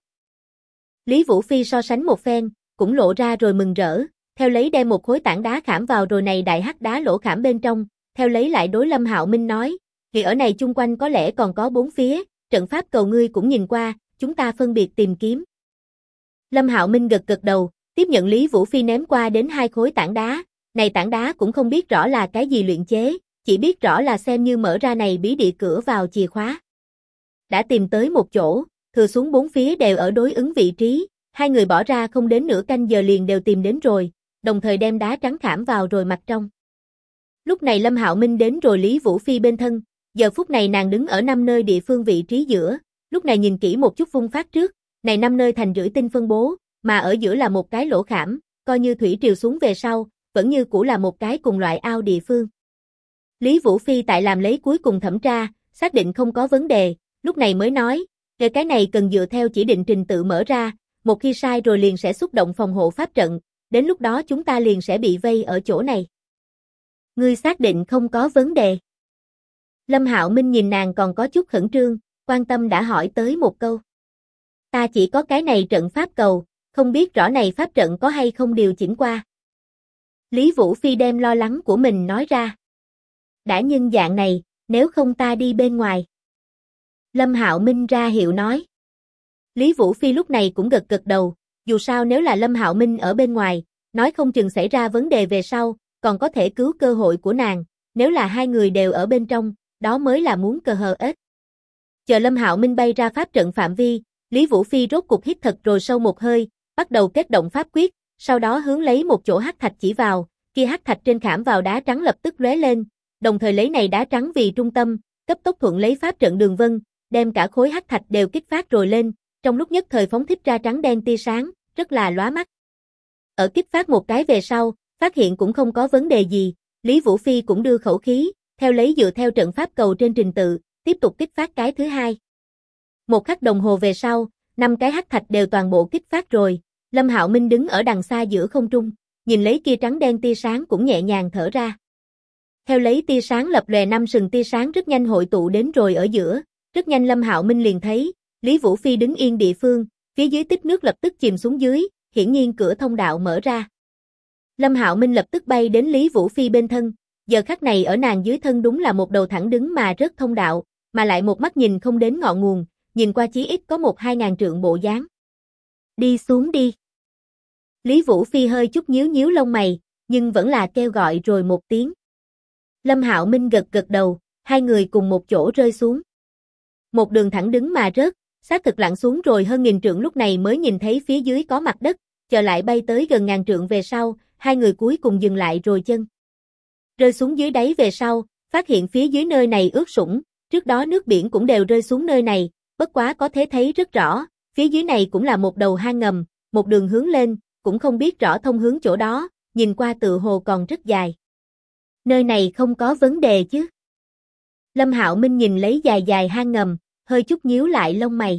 Lý Vũ Phi so sánh một phen, cũng lộ ra rồi mừng rỡ, theo lấy đem một khối tảng đá khảm vào rồi này đại hắc đá lỗ khảm bên trong, theo lấy lại đối Lâm Hạo Minh nói, thì ở này chung quanh có lẽ còn có 4 phía, trận pháp cầu ngươi cũng nhìn qua, chúng ta phân biệt tìm kiếm. Lâm Hạo Minh gật gật đầu, tiếp nhận Lý Vũ Phi ném qua đến 2 khối tảng đá, này tảng đá cũng không biết rõ là cái gì luyện chế, chỉ biết rõ là xem như mở ra này bí địa cửa vào chìa khóa. Đã tìm tới một chỗ, thừa xuống 4 phía đều ở đối ứng vị trí, hai người bỏ ra không đến nửa canh giờ liền đều tìm đến rồi, đồng thời đem đá trắng khảm vào rồi mặt trong. Lúc này Lâm Hạo Minh đến rồi Lý Vũ Phi bên thân, giờ phút này nàng đứng ở 5 nơi địa phương vị trí giữa, lúc này nhìn kỹ một chút vung phát trước, này 5 nơi thành rưỡi tinh phân bố, mà ở giữa là một cái lỗ khảm, coi như thủy triều xuống về sau, vẫn như cũ là một cái cùng loại ao địa phương. Lý Vũ Phi tại làm lấy cuối cùng thẩm tra, xác định không có vấn đề, lúc này mới nói, cái này cần dựa theo chỉ định trình tự mở ra, một khi sai rồi liền sẽ xúc động phòng hộ pháp trận, đến lúc đó chúng ta liền sẽ bị vây ở chỗ này. Ngươi xác định không có vấn đề. Lâm Hạo Minh nhìn nàng còn có chút khẩn trương, quan tâm đã hỏi tới một câu. Ta chỉ có cái này trận pháp cầu, không biết rõ này pháp trận có hay không điều chỉnh qua. Lý Vũ Phi đem lo lắng của mình nói ra. Đã nhân dạng này, nếu không ta đi bên ngoài. Lâm Hạo Minh ra hiệu nói. Lý Vũ Phi lúc này cũng gật gật đầu, dù sao nếu là Lâm Hạo Minh ở bên ngoài, nói không chừng xảy ra vấn đề về sau, còn có thể cứu cơ hội của nàng, nếu là hai người đều ở bên trong, đó mới là muốn cờ hờ ếch. Chờ Lâm Hạo Minh bay ra pháp trận phạm vi, Lý Vũ Phi rốt cục hít thật rồi sâu một hơi, bắt đầu kết động pháp quyết, sau đó hướng lấy một chỗ hắc thạch chỉ vào, kia hắc thạch trên khảm vào đá trắng lập tức lóe lên, đồng thời lấy này đá trắng vì trung tâm, cấp tốc thuận lấy pháp trận đường vân, đem cả khối hắc thạch đều kích phát rồi lên, trong lúc nhất thời phóng thích ra trắng đen tia sáng, rất là lóa mắt. Ở kích phát một cái về sau, phát hiện cũng không có vấn đề gì, Lý Vũ Phi cũng đưa khẩu khí, theo lấy dựa theo trận pháp cầu trên trình tự, tiếp tục kích phát cái thứ hai. Một khắc đồng hồ về sau, 5 cái hắc thạch đều toàn bộ kích phát rồi, Lâm Hạo Minh đứng ở đằng xa giữa không trung, nhìn lấy kia trắng đen tia sáng cũng nhẹ nhàng thở ra. Theo lấy tia sáng lập lòe 5 sừng tia sáng rất nhanh hội tụ đến rồi ở giữa, rất nhanh Lâm Hạo Minh liền thấy, Lý Vũ Phi đứng yên địa phương, phía dưới tích nước lập tức chìm xuống dưới, hiển nhiên cửa thông đạo mở ra. Lâm Hạo Minh lập tức bay đến Lý Vũ Phi bên thân, giờ khắc này ở nàng dưới thân đúng là một đầu thẳng đứng mà rớt thông đạo, mà lại một mắt nhìn không đến ngọn nguồn, nhìn qua chí ít có 1-2 ngàn trượng bộ dáng. Đi xuống đi. Lý Vũ Phi hơi chút nhíu nhíu lông mày, nhưng vẫn là kêu gọi rồi một tiếng. Lâm Hạo Minh gật gật đầu, hai người cùng một chỗ rơi xuống. Một đường thẳng đứng mà rớt, xác thực lặn xuống rồi hơn 1000 trượng lúc này mới nhìn thấy phía dưới có mặt đất, chờ lại bay tới gần 1000 trượng về sau, hai người cuối cùng dừng lại rồi chân. Rơi xuống dưới đáy về sau, phát hiện phía dưới nơi này ướt sũng, trước đó nước biển cũng đều rơi xuống nơi này, bất quá có thể thấy rất rõ, phía dưới này cũng là một đầu hang ngầm, một đường hướng lên, cũng không biết rõ thông hướng chỗ đó, nhìn qua tự hồ còn rất dài. Nơi này không có vấn đề chứ? Lâm Hạo Minh nhìn lấy dài dài hang ngầm, hơi chút nhíu lại lông mày.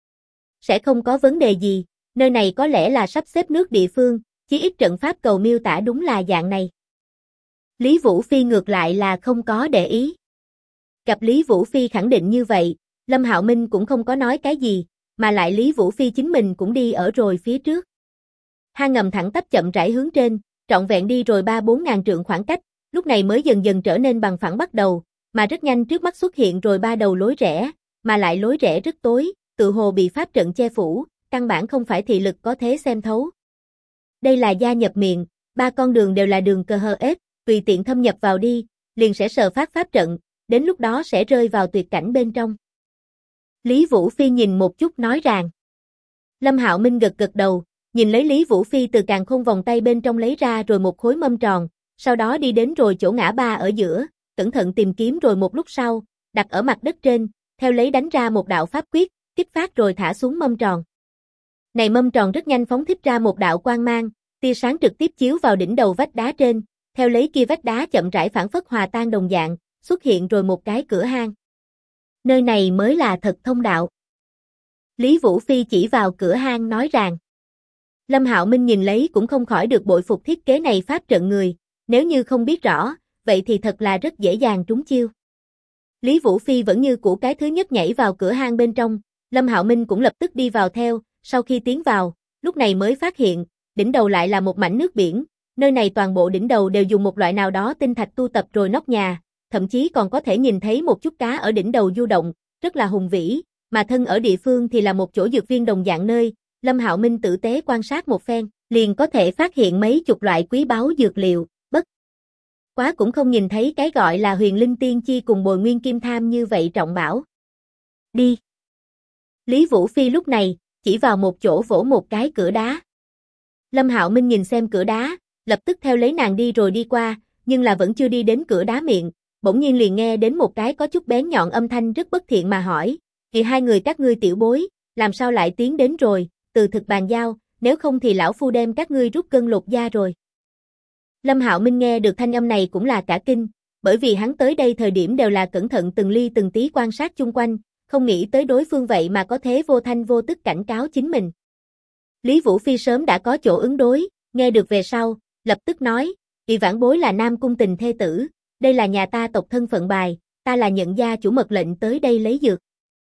Sẽ không có vấn đề gì, nơi này có lẽ là sắp xếp nước địa phương, chí ít trận pháp cầu miêu tả đúng là dạng này. Lý Vũ Phi ngược lại là không có để ý. Gặp Lý Vũ Phi khẳng định như vậy, Lâm Hạo Minh cũng không có nói cái gì, mà lại Lý Vũ Phi chính mình cũng đi ở rồi phía trước. Hang ngầm thẳng tắp chậm rãi hướng trên, trọn vẹn đi rồi 3-4 ngàn trượng khoảng cách, lúc này mới dần dần trở nên bằng phẳng bắt đầu, mà rất nhanh trước mắt xuất hiện rồi 3 đầu lối rẽ, mà lại lối rẽ rất tối, tự hồ bị pháp trận che phủ, căn bản không phải thị lực có thể xem thấu. Đây là gia nhập miệng, 3 con đường đều là đường cờ hờ ếch, tùy tiện thâm nhập vào đi, liền sẽ sờ phát pháp trận, đến lúc đó sẽ rơi vào tuyệt cảnh bên trong. Lý Vũ Phi nhìn một chút nói rằng. Lâm Hạo Minh gật gật đầu, nhìn lấy Lý Vũ Phi từ càn khôn vòng tay bên trong lấy ra rồi một khối mâm tròn, sau đó đi đến rồi chỗ ngã ba ở giữa, cẩn thận tìm kiếm rồi một lúc sau, đặt ở mặt đất trên, theo lấy đánh ra một đạo pháp quyết, kích phát rồi thả xuống mâm tròn. Này mâm tròn rất nhanh phóng thích ra một đạo quang mang, tia sáng trực tiếp chiếu vào đỉnh đầu vách đá trên, theo lấy kia vách đá chậm rãi phản phất hòa tan đồng dạng, xuất hiện rồi một cái cửa hang. Nơi này mới là thật thông đạo. Lý Vũ Phi chỉ vào cửa hang nói rằng. Lâm Hạo Minh nhìn lấy cũng không khỏi được bội phục thiết kế này pháp trận người, nếu như không biết rõ, vậy thì thật là rất dễ dàng trúng chiêu. Lý Vũ Phi vẫn như cũ cái thứ nhất nhảy vào cửa hang bên trong, Lâm Hạo Minh cũng lập tức đi vào theo, sau khi tiến vào, lúc này mới phát hiện, đỉnh đầu lại là một mảnh nước biển, nơi này toàn bộ đỉnh đầu đều dùng một loại nào đó tinh thạch tu tập rồi nóc nhà, thậm chí còn có thể nhìn thấy một chút cá ở đỉnh đầu du động, rất là hùng vĩ, mà thân ở địa phương thì là một chỗ dược viên đồng dạng nơi, Lâm Hạo Minh tử tế quan sát một phen, liền có thể phát hiện mấy chục loại quý báu dược liệu, bất quá cũng không nhìn thấy cái gọi là huyền linh tiên chi cùng bồi nguyên kim tham như vậy trọng bảo. Đi. Lý Vũ Phi lúc này, chỉ vào một chỗ vỗ một cái cửa đá. Lâm Hạo Minh nhìn xem cửa đá, lập tức theo lấy nàng đi rồi đi qua, nhưng là vẫn chưa đi đến cửa đá miệng, bỗng nhiên liền nghe đến một cái có chút bén nhọn âm thanh rất bất thiện mà hỏi, thì hai người các ngươi tiểu bối, làm sao lại tiến đến rồi, từ thực bàn giao, nếu không thì lão phu đem các ngươi rút cân lột da rồi. Lâm Hạo Minh nghe được thanh âm này cũng là cả kinh, bởi vì hắn tới đây thời điểm đều là cẩn thận từng ly từng tí quan sát chung quanh, không nghĩ tới đối phương vậy mà có thế vô thanh vô tức cảnh cáo chính mình. Lý Vũ Phi sớm đã có chỗ ứng đối, nghe được về sau, lập tức nói, vị vãn bối là Nam Cung Tình thê tử, đây là nhà ta tộc thân phận bài, ta là nhận gia chủ mật lệnh tới đây lấy dược.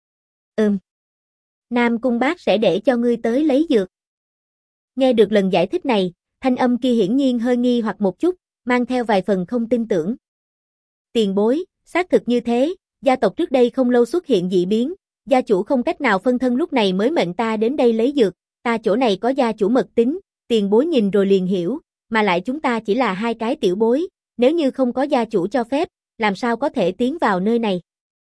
Nam Cung bác sẽ để cho ngươi tới lấy dược. Nghe được lần giải thích này, thanh âm kia hiển nhiên hơi nghi hoặc một chút, mang theo vài phần không tin tưởng. Tiền bối, xác thực như thế, gia tộc trước đây không lâu xuất hiện dị biến, gia chủ không cách nào phân thân lúc này mới mệnh ta đến đây lấy dược, ta chỗ này có gia chủ mật tín, tiền bối nhìn rồi liền hiểu, mà lại chúng ta chỉ là hai cái tiểu bối, nếu như không có gia chủ cho phép, làm sao có thể tiến vào nơi này.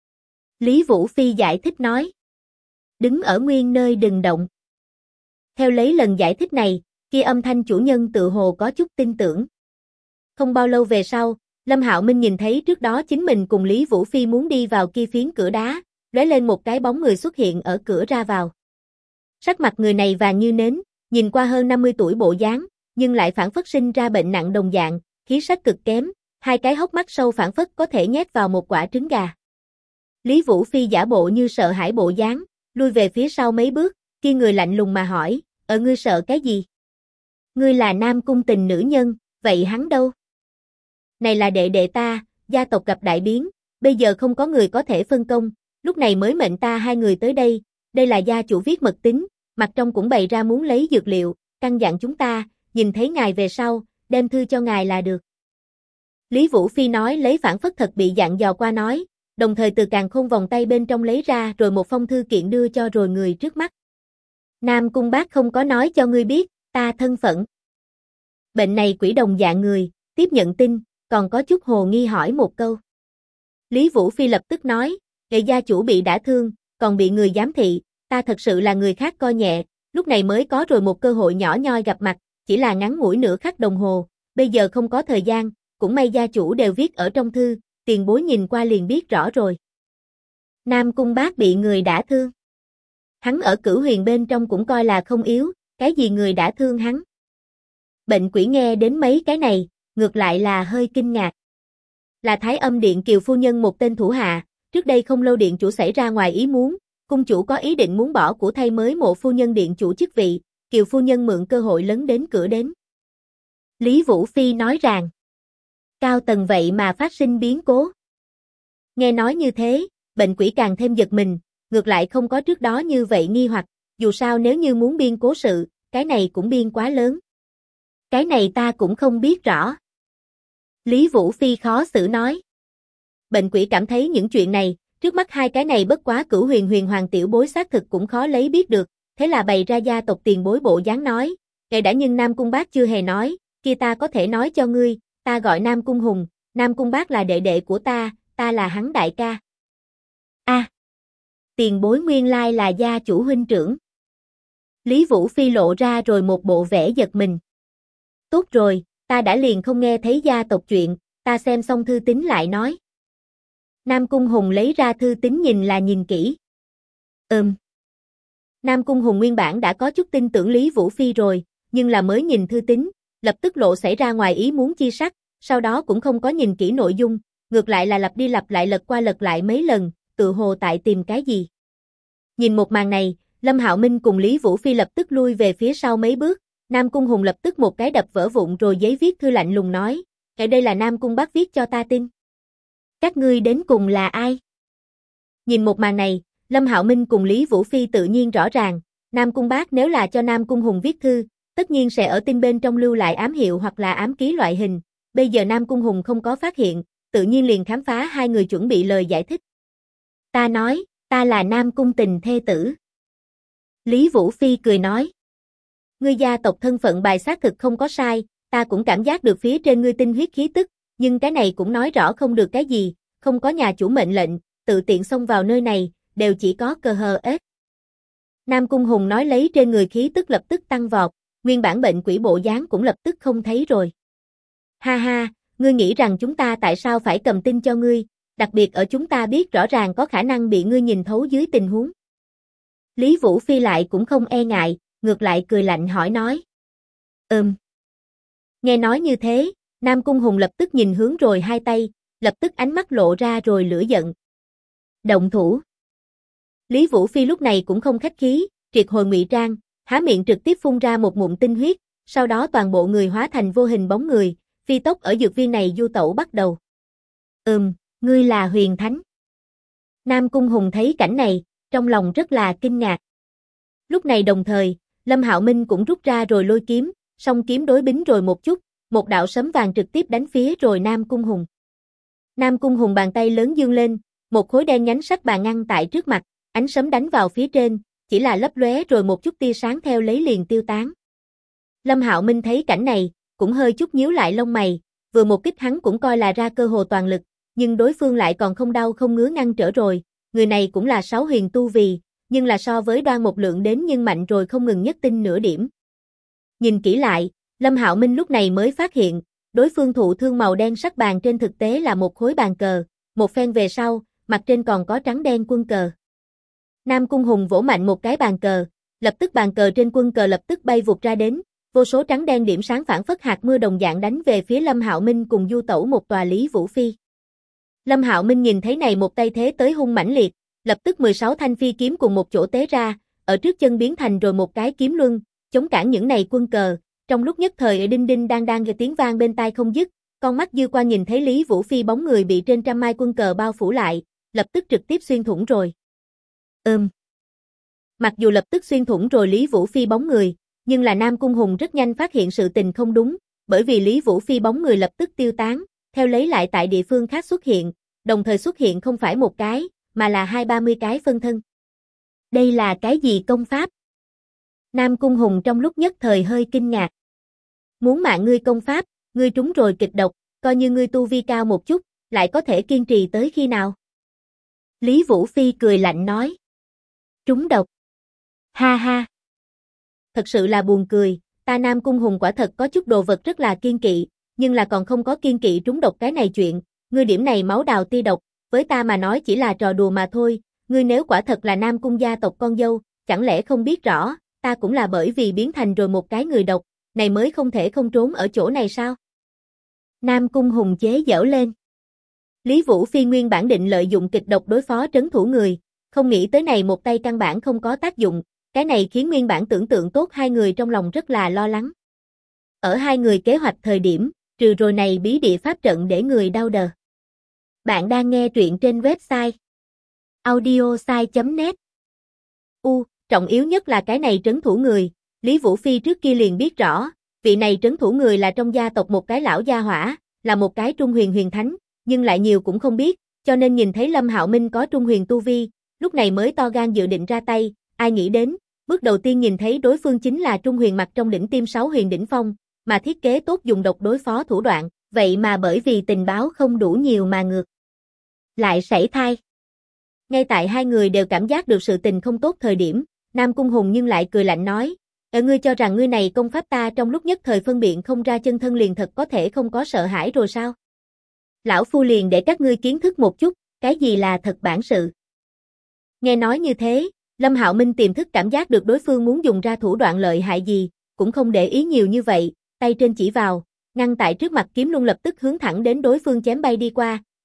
Lý Vũ Phi giải thích nói. Đứng ở nguyên nơi đừng động. Theo lấy lần giải thích này, kia âm thanh chủ nhân tự hồ có chút tin tưởng. Không bao lâu về sau, Lâm Hạo Minh nhìn thấy trước đó chính mình cùng Lý Vũ Phi muốn đi vào kia phiến cửa đá, lóe lên một cái bóng người xuất hiện ở cửa ra vào. Sắc mặt người này vàng như nến, nhìn qua hơn 50 tuổi bộ dáng, nhưng lại phản phất sinh ra bệnh nặng đồng dạng, khí sắc cực kém, hai cái hốc mắt sâu phản phất có thể nhét vào một quả trứng gà. Lý Vũ Phi giả bộ như sợ hãi bộ dáng, lui về phía sau mấy bước, kia người lạnh lùng mà hỏi, ngươi sợ cái gì? Ngươi là Nam Cung Tình nữ nhân, vậy hắn đâu? Này là đệ đệ ta, gia tộc gặp đại biến, bây giờ không có người có thể phân công, lúc này mới mệnh ta hai người tới đây, đây là gia chủ viết mật tín, mặt trong cũng bày ra muốn lấy dược liệu, căn dặn chúng ta, nhìn thấy ngài về sau, đem thư cho ngài là được. Lý Vũ Phi nói lấy phản phất thật bị dặn dò qua nói, đồng thời từ càn khôn vòng tay bên trong lấy ra rồi một phong thư kiện đưa cho rồi người trước mắt. Nam Cung bác không có nói cho ngươi biết, ta thân phận. Bệnh này quỷ đồng dạng người, tiếp nhận tin, còn có chút hồ nghi hỏi một câu. Lý Vũ Phi lập tức nói, nghệ gia chủ bị đả thương, còn bị người giám thị, ta thật sự là người khác coi nhẹ, lúc này mới có rồi một cơ hội nhỏ nhoi gặp mặt, chỉ là ngắn ngủi nửa khắc đồng hồ, bây giờ không có thời gian, cũng may gia chủ đều viết ở trong thư, tiền bối nhìn qua liền biết rõ rồi. Nam Cung bác bị người đả thương. Hắn ở Cửu Huyền bên trong cũng coi là không yếu, cái gì người đã thương hắn. Bệnh quỷ nghe đến mấy cái này, ngược lại là hơi kinh ngạc. Là Thái Âm Điện Kiều phu nhân một tên thủ hạ, trước đây không lâu điện chủ xảy ra ngoài ý muốn, cung chủ có ý định muốn bỏ của thay mới mộ phu nhân điện chủ chức vị, Kiều phu nhân mượn cơ hội lấn đến cửa đến. Lý Vũ Phi nói rằng, cao tầng vậy mà phát sinh biến cố. Nghe nói như thế, bệnh quỷ càng thêm giật mình, ngược lại không có trước đó như vậy nghi hoặc, dù sao nếu như muốn biên cố sự, cái này cũng biên quá lớn. Cái này ta cũng không biết rõ. Lý Vũ Phi khó xử nói. Bệnh quỷ cảm thấy những chuyện này, trước mắt hai cái này bất quá Cửu Huyền huyền hoàng tiểu bối xác thực cũng khó lấy biết được, thế là bày ra gia tộc tiền bối bộ dáng nói, ngài đã nhưng Nam Cung bác chưa hề nói, kia ta có thể nói cho ngươi, ta gọi Nam Cung Hùng, Nam Cung bác là đệ đệ của ta là hắn đại ca. Tiền bối nguyên lai là gia chủ huynh trưởng. Lý Vũ Phi lộ ra rồi một bộ vẻ giật mình. Tốt rồi, ta đã liền không nghe thấy gia tộc chuyện, ta xem xong thư tín lại nói. Nam Cung Hùng lấy ra thư tín nhìn là nhìn kỹ. Nam Cung Hùng nguyên bản đã có chút tin tưởng Lý Vũ Phi rồi, nhưng là mới nhìn thư tín, lập tức lộ xảy ra ngoài ý muốn chi sắc, sau đó cũng không có nhìn kỹ nội dung, ngược lại là lặp đi lặp lại lật qua lật lại mấy lần, tự hồ tại tìm cái gì. Nhìn một màn này, Lâm Hạo Minh cùng Lý Vũ Phi lập tức lui về phía sau mấy bước, Nam Cung Hùng lập tức một cái đập vỡ vụn rồi giấy viết thư lạnh lùng nói, "Cái đây là Nam Cung Bác viết cho ta tin. Các ngươi đến cùng là ai?" Nhìn một màn này, Lâm Hạo Minh cùng Lý Vũ Phi tự nhiên rõ ràng, Nam Cung Bác nếu là cho Nam Cung Hùng viết thư, tất nhiên sẽ ở tin bên trong lưu lại ám hiệu hoặc là ám ký loại hình, bây giờ Nam Cung Hùng không có phát hiện, tự nhiên liền khám phá hai người chuẩn bị lời giải thích. "Ta nói, ta là Nam Cung Tình thê tử." Lý Vũ Phi cười nói, "Ngươi gia tộc thân phận bài xác thực không có sai, ta cũng cảm giác được phía trên ngươi tinh huyết khí tức, nhưng cái này cũng nói rõ không được cái gì, không có nhà chủ mệnh lệnh, tự tiện xông vào nơi này, đều chỉ có cơ hờ ếch." Nam Cung Hùng nói lấy trên người khí tức lập tức tăng vọt, nguyên bản bệnh quỷ bộ dáng cũng lập tức không thấy rồi. "Ha ha, ngươi nghĩ rằng chúng ta tại sao phải cầm tin cho ngươi, đặc biệt ở chúng ta biết rõ ràng có khả năng bị ngươi nhìn thấu dưới tình huống." Lý Vũ Phi lại cũng không e ngại, ngược lại cười lạnh hỏi nói. Nghe nói như thế, Nam Cung Hùng lập tức nhìn hướng rồi hai tay, lập tức ánh mắt lộ ra rồi lửa giận. "Động thủ." Lý Vũ Phi lúc này cũng không khách khí, triệt hồi ngụy trang, há miệng trực tiếp phun ra một ngụm tinh huyết, sau đó toàn bộ người hóa thành vô hình bóng người, phi tốc ở dược viên này du tẩu bắt đầu. Ngươi là Huyền Thánh." Nam Cung Hùng thấy cảnh này, trong lòng rất là kinh ngạc. Lúc này đồng thời, Lâm Hạo Minh cũng rút ra rồi lôi kiếm, song kiếm đối bính rồi một chút, một đạo sấm vàng trực tiếp đánh phía rồi Nam Cung Hùng. Nam Cung Hùng bàn tay lớn dương lên, một khối đen nhánh sắc bàn ngăn tại trước mặt, ánh sấm đánh vào phía trên, chỉ là lấp lóe rồi một chút tia sáng theo lấy liền tiêu tán. Lâm Hạo Minh thấy cảnh này, cũng hơi chút nhíu lại lông mày, vừa một kích hắn cũng coi là ra cơ hồ toàn lực, nhưng đối phương lại còn không đau không ngứa ngăn trở rồi, người này cũng là 6 huyền tu vì, nhưng là so với Đoan Một Lượng đến nhưng mạnh rồi không ngừng nhất tinh nửa điểm. Nhìn kỹ lại, Lâm Hạo Minh lúc này mới phát hiện, đối phương thụ thương màu đen sắc bàn trên thực tế là một khối bàn cờ, một phen về sau, mặt trên còn có trắng đen quân cờ. Nam Cung Hùng vỗ mạnh một cái bàn cờ, lập tức bàn cờ trên quân cờ lập tức bay vụt ra đến, vô số trắng đen điểm sáng phản phất hạt mưa đồng dạng đánh về phía Lâm Hạo Minh cùng du tẩu một tòa Lý Vũ Phi. Lâm Hạo Minh nhìn thấy này một tay thế tới hung mãnh liệt, lập tức 16 thanh phi kiếm cùng một chỗ tế ra, ở trước chân biến thành rồi một cái kiếm luân, chống cản những này quân cờ, trong lúc nhất thời ở đinh đinh đang nghe tiếng vang bên tai không dứt, con mắt dư qua nhìn thấy Lý Vũ Phi bóng người bị trên trăm mai quân cờ bao phủ lại, lập tức trực tiếp xuyên thủng rồi. Mặc dù lập tức xuyên thủng rồi Lý Vũ Phi bóng người, nhưng là Nam Cung Hùng rất nhanh phát hiện sự tình không đúng, bởi vì Lý Vũ Phi bóng người lập tức tiêu tán, theo lấy lại tại địa phương khác xuất hiện, đồng thời xuất hiện không phải một cái, mà là 20-30 cái phân thân. Đây là cái gì công pháp? Nam Cung Hùng trong lúc nhất thời hơi kinh ngạc. Muốn mạng ngươi công pháp, ngươi trúng rồi kịch độc, coi như ngươi tu vi cao một chút, lại có thể kiên trì tới khi nào? Lý Vũ Phi cười lạnh nói. Trúng độc. Ha ha. Thật sự là buồn cười, ta Nam Cung Hùng quả thật có chút đồ vật rất là kiên kỵ, nhưng là còn không có kiên kỵ trúng độc cái này chuyện, ngươi điểm này máu đào tia độc, với ta mà nói chỉ là trò đùa mà thôi, ngươi nếu quả thật là Nam Cung gia tộc con dâu, chẳng lẽ không biết rõ, ta cũng là bởi vì biến thành rồi một cái người độc, này mới không thể không trốn ở chỗ này sao? Nam Cung Hùng chế giễu lên. Lý Vũ Phi nguyên bản định lợi dụng kịch độc đối phó trấn thủ người, không nghĩ tới này một tay căn bản không có tác dụng, cái này khiến nguyên bản tưởng tượng tốt hai người trong lòng rất là lo lắng. Ở hai người kế hoạch thời điểm, trừ rồi này bí địa pháp trận để người đau đờ. Bạn đang nghe truyện trên website audiosai.net. Trọng yếu nhất là cái này trấn thủ người, Lý Vũ Phi trước kia liền biết rõ, vị này trấn thủ người là trong gia tộc một cái lão gia hỏa, là một cái trung huyền huyền thánh, nhưng lại nhiều cũng không biết, cho nên nhìn thấy Lâm Hạo Minh có trung huyền tu vi, lúc này mới to gan dự định ra tay, ai nghĩ đến, bước đầu tiên nhìn thấy đối phương chính là trung huyền mặt trong đỉnh tiêm 6 huyền đỉnh phong, mà thiết kế tốt dùng độc đối phó thủ đoạn, vậy mà bởi vì tình báo không đủ nhiều mà ngược lại sảy thai. Ngay tại hai người đều cảm giác được sự tình không tốt thời điểm, Nam Cung Hùng nhưng lại cười lạnh nói, ngươi cho rằng ngươi này công pháp ta trong lúc nhất thời phân biện không ra chân thân liền thật có thể không có sợ hãi rồi sao? Lão Phu liền để các ngươi kiến thức một chút, cái gì là thật bản sự. Nghe nói như thế, Lâm Hạo Minh tiềm thức cảm giác được đối phương muốn dùng ra thủ đoạn lợi hại gì, cũng không để ý nhiều như vậy, tay trên chỉ vào, ngăn tại trước mặt kiếm luân lập tức hướng thẳng đến đối phương chém bay đi qua,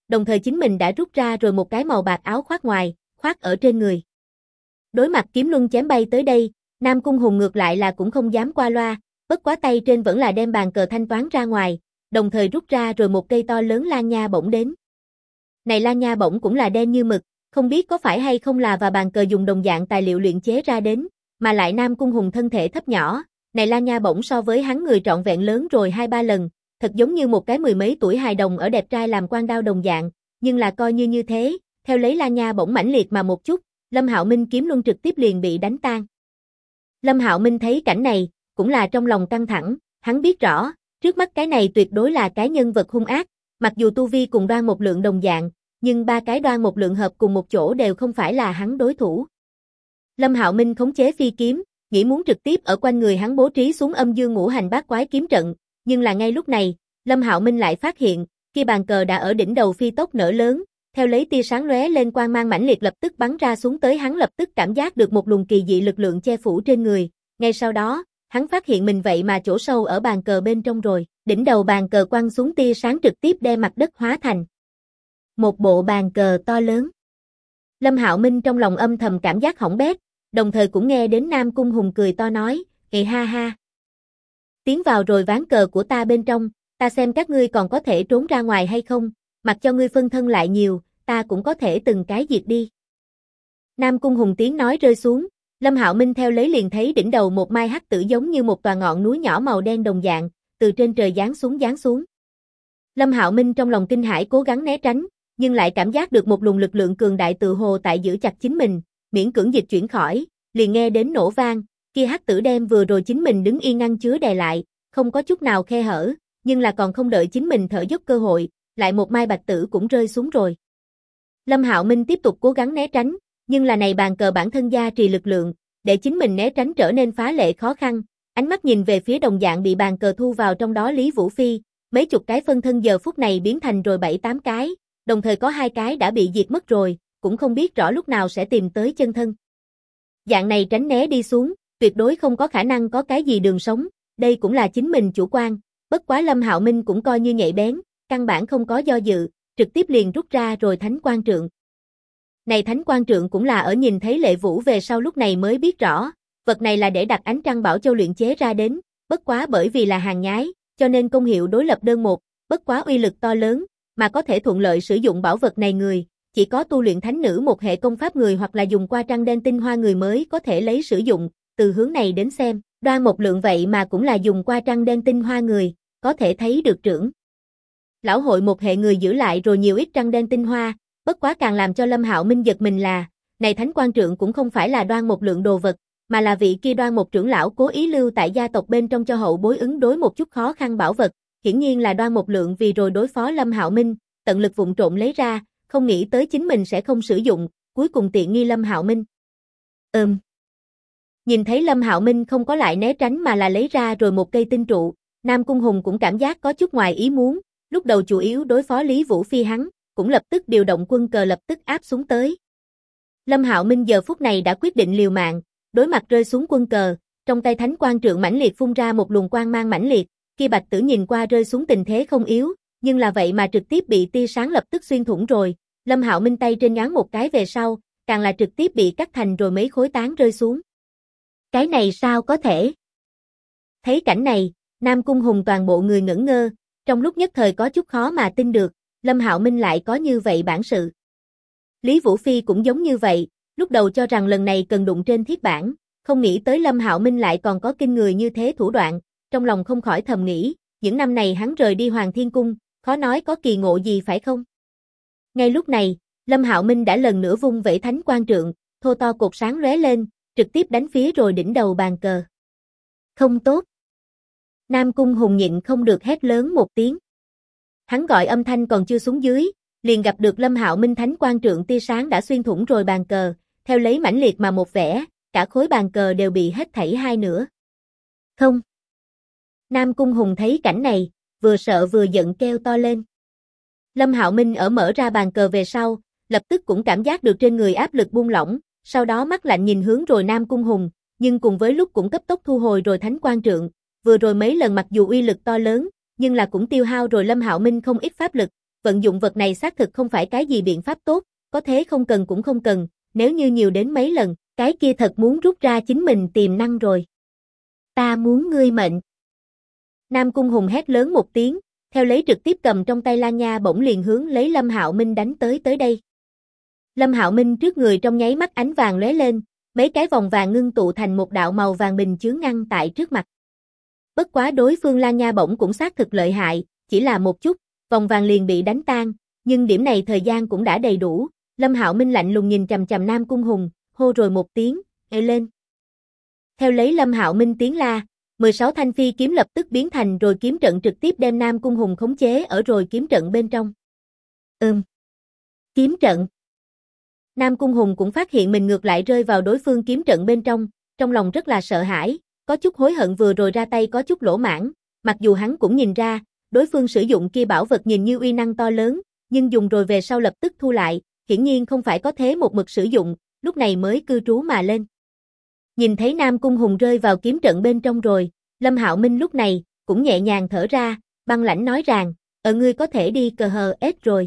đồng thời chính mình đã rút ra rồi một cái màu bạc áo khoác ngoài, khoác ở trên người. Đối mặt kiếm luân chém bay tới đây, Nam Cung Hùng ngược lại là cũng không dám qua loa, bất quá tay trên vẫn là đem bàn cờ thanh toán ra ngoài, đồng thời rút ra rồi một cây to lớn lan nha bổng đến. Này lan nha bổng cũng là đen như mực, không biết có phải hay không là và bàn cờ dùng đồng dạng tài liệu luyện chế ra đến, mà lại Nam Cung Hùng thân thể thấp nhỏ, này lan nha bổng so với hắn người trọn vẹn lớn rồi 2-3 lần, thật giống như một cái mười mấy tuổi hài đồng ở đẹp trai làm quan đao đồng dạng, nhưng là coi như thế, theo lấy lan nha bổng mãnh liệt mà một chút, Lâm Hạo Minh kiếm luân trực tiếp liền bị đánh tan. Lâm Hạo Minh thấy cảnh này, cũng là trong lòng căng thẳng, hắn biết rõ, trước mắt cái này tuyệt đối là cái nhân vật hung ác, mặc dù tu vi cùng Đoan Một Lượng đồng dạng, nhưng ba cái Đoan Một Lượng hợp cùng một chỗ đều không phải là hắn đối thủ. Lâm Hạo Minh khống chế phi kiếm, nghĩ muốn trực tiếp ở quanh người hắn bố trí xuống âm dương ngũ hành bát quái kiếm trận, nhưng là ngay lúc này, Lâm Hạo Minh lại phát hiện, kia bàn cờ đã ở đỉnh đầu phi tốc nở lớn, theo lấy tia sáng lóe lên quang mang mãnh liệt lập tức bắn ra xuống tới, hắn lập tức cảm giác được một luồng kỳ dị lực lượng che phủ trên người, ngay sau đó, hắn phát hiện mình vậy mà chỗ sâu ở bàn cờ bên trong rồi, đỉnh đầu bàn cờ quăng xuống tia sáng trực tiếp đem mặt đất hóa thành một bộ bàn cờ to lớn. Lâm Hạo Minh trong lòng âm thầm cảm giác hỏng bét, đồng thời cũng nghe đến Nam Cung Hùng cười to nói, "Ê ha ha, tiến vào rồi ván cờ của ta bên trong, ta xem các ngươi còn có thể trốn ra ngoài hay không, mặc cho ngươi phân thân lại nhiều, ta cũng có thể từng cái diệt đi." Nam Cung Hùng tiếng nói rơi xuống, Lâm Hạo Minh theo lấy liền thấy đỉnh đầu một mai hắc tử giống như một tòa ngọn núi nhỏ màu đen đồng dạng, từ trên trời giáng xuống. Lâm Hạo Minh trong lòng kinh hãi cố gắng né tránh, nhưng lại cảm giác được một luồng lực lượng cường đại tự hồ tại giữ chặt chính mình, miễn cưỡng dịch chuyển khỏi, liền nghe đến nổ vang, kia hắc tử đem vừa rồi chính mình đứng yên ngăn chứa đè lại, không có chút nào khe hở, nhưng là còn không đợi chính mình thở dốc cơ hội, lại một mai bạch tử cũng rơi xuống rồi. Lâm Hạo Minh tiếp tục cố gắng né tránh, nhưng là này bàn cờ bản thân gia trì lực lượng, để chính mình né tránh trở nên phá lệ khó khăn, ánh mắt nhìn về phía đồng dạng bị bàn cờ thu vào trong đó Lý Vũ Phi, mấy chục cái phân thân giờ phút này biến thành rồi 7-8 cái, đồng thời có 2 cái đã bị diệt mất rồi, cũng không biết rõ lúc nào sẽ tìm tới chân thân. Dạng này tránh né đi xuống, tuyệt đối không có khả năng có cái gì đường sống, đây cũng là chính mình chủ quan, bất quá Lâm Hạo Minh cũng coi như nhạy bén, căn bản không có do dự, trực tiếp liền rút ra rồi Thánh Quang Trượng. Này Thánh Quang Trượng cũng là ở nhìn thấy Lệ Vũ về sau lúc này mới biết rõ, vật này là để đặt Ánh Trăng Bảo Châu luyện chế ra đến, bất quá bởi vì là hàng nhái, cho nên công hiệu đối lập đơn một, bất quá uy lực to lớn, mà có thể thuận lợi sử dụng bảo vật này người, chỉ có tu luyện thánh nữ một hệ công pháp người hoặc là dùng qua trăng đen tinh hoa người mới có thể lấy sử dụng, từ hướng này đến xem, Đoan Một Lượng vậy mà cũng là dùng qua trăng đen tinh hoa người, có thể thấy được trưởng lão hội một hệ người giữ lại rồi nhiều ít trăng đen tinh hoa, bất quá càng làm cho Lâm Hạo Minh giật mình là, này Thánh Quang Trượng cũng không phải là Đoan Một Lượng đồ vật, mà là vị kia Đoan Một trưởng lão cố ý lưu tại gia tộc bên trong cho hậu bối ứng đối một chút khó khăn bảo vật, hiển nhiên là Đoan Một Lượng vì rồi đối phó Lâm Hạo Minh, tận lực vụng trộm lấy ra, không nghĩ tới chính mình sẽ không sử dụng, cuối cùng tiện nghi Lâm Hạo Minh. Nhìn thấy Lâm Hạo Minh không có lại né tránh mà là lấy ra rồi một cây tinh trụ, Nam Cung Hùng cũng cảm giác có chút ngoài ý muốn, lúc đầu chủ yếu đối phó Lý Vũ Phi hắn, cũng lập tức điều động quân cờ lập tức áp xuống tới. Lâm Hạo Minh giờ phút này đã quyết định liều mạng, đối mặt rơi xuống quân cờ, trong tay Thánh Quang Trượng mãnh liệt phun ra một luồng quang mang mãnh liệt, kia bạch tử nhìn qua rơi xuống tình thế không yếu, nhưng là vậy mà trực tiếp bị tia sáng lập tức xuyên thủng rồi, Lâm Hạo Minh tay trên nhoáng một cái về sau, càng là trực tiếp bị cắt thành rồi mấy khối tán rơi xuống. Cái này sao có thể? Thấy cảnh này, Nam Cung Hùng toàn bộ người ngẩn ngơ, trong lúc nhất thời có chút khó mà tin được, Lâm Hạo Minh lại có như vậy bản sự. Lý Vũ Phi cũng giống như vậy, lúc đầu cho rằng lần này cần đụng trên thiết bản, không nghĩ tới Lâm Hạo Minh lại còn có kinh người như thế thủ đoạn, trong lòng không khỏi thầm nghĩ, những năm này hắn rời đi Hoàng Thiên Cung, khó nói có kỳ ngộ gì phải không? Ngay lúc này, Lâm Hạo Minh đã lần nữa vung vẩy Thánh Quang Trượng, thô to cột sáng lóe lên, trực tiếp đánh phía rồi đỉnh đầu bàn cờ. Không tốt. Nam Cung Hùng nhịn không được hét lớn một tiếng. Hắn gọi âm thanh còn chưa xuống dưới, liền gặp được Lâm Hạo Minh Thánh Quang Trượng tia sáng đã xuyên thủng rồi bàn cờ, theo lấy mãnh liệt mà một vẽ, cả khối bàn cờ đều bị hết thảy hai nửa. Không. Nam Cung Hùng thấy cảnh này, vừa sợ vừa giận kêu to lên. Lâm Hạo Minh ở mở ra bàn cờ về sau, lập tức cũng cảm giác được trên người áp lực buông lỏng, sau đó mắt lạnh nhìn hướng rồi Nam Cung Hùng, nhưng cùng với lúc cũng cấp tốc thu hồi rồi Thánh Quang Trượng, vừa rồi mấy lần mặc dù uy lực to lớn, nhưng là cũng tiêu hao rồi Lâm Hạo Minh không ít pháp lực, vận dụng vật này xác thực không phải cái gì biện pháp tốt, có thế không cần cũng không cần, nếu như nhiều đến mấy lần, cái kia thật muốn rút ra chính mình tiềm năng rồi. Ta muốn ngươi mệnh. Nam Cung Hùng hét lớn một tiếng, theo lấy trực tiếp cầm trong tay Lan Nha bổng liền hướng lấy Lâm Hạo Minh đánh tới đây. Lâm Hạo Minh trước người trong nháy mắt ánh vàng lóe lên, mấy cái vòng vàng ngưng tụ thành một đạo màu vàng bình chướng ngăn tại trước mặt. Bất quá đối phương Lan Nha bổng cũng xác thực lợi hại, chỉ là một chút, vòng vàng liền bị đánh tan, nhưng điểm này thời gian cũng đã đầy đủ. Lâm Hạo Minh lạnh lùng nhìn chằm chằm Nam Cung Hùng, hô rồi một tiếng, "Ê lên." Theo lấy Lâm Hạo Minh tiếng la, 16 thanh phi kiếm lập tức biến thành rồi kiếm trận trực tiếp đem Nam Cung Hùng khống chế ở rồi kiếm trận bên trong. Kiếm trận. Nam Cung Hùng cũng phát hiện mình ngược lại rơi vào đối phương kiếm trận bên trong lòng rất là sợ hãi, có chút hối hận vừa rồi ra tay có chút lỗ mãng, mặc dù hắn cũng nhìn ra, đối phương sử dụng kia bảo vật nhìn như uy năng to lớn, nhưng dùng rồi về sau lập tức thu lại, hiển nhiên không phải có thế một mực sử dụng, lúc này mới cư trú mà lên. Nhìn thấy Nam Cung Hùng rơi vào kiếm trận bên trong rồi, Lâm Hạo Minh lúc này cũng nhẹ nhàng thở ra, băng lãnh nói rằng, ngươi có thể đi cờ hờ ết rồi.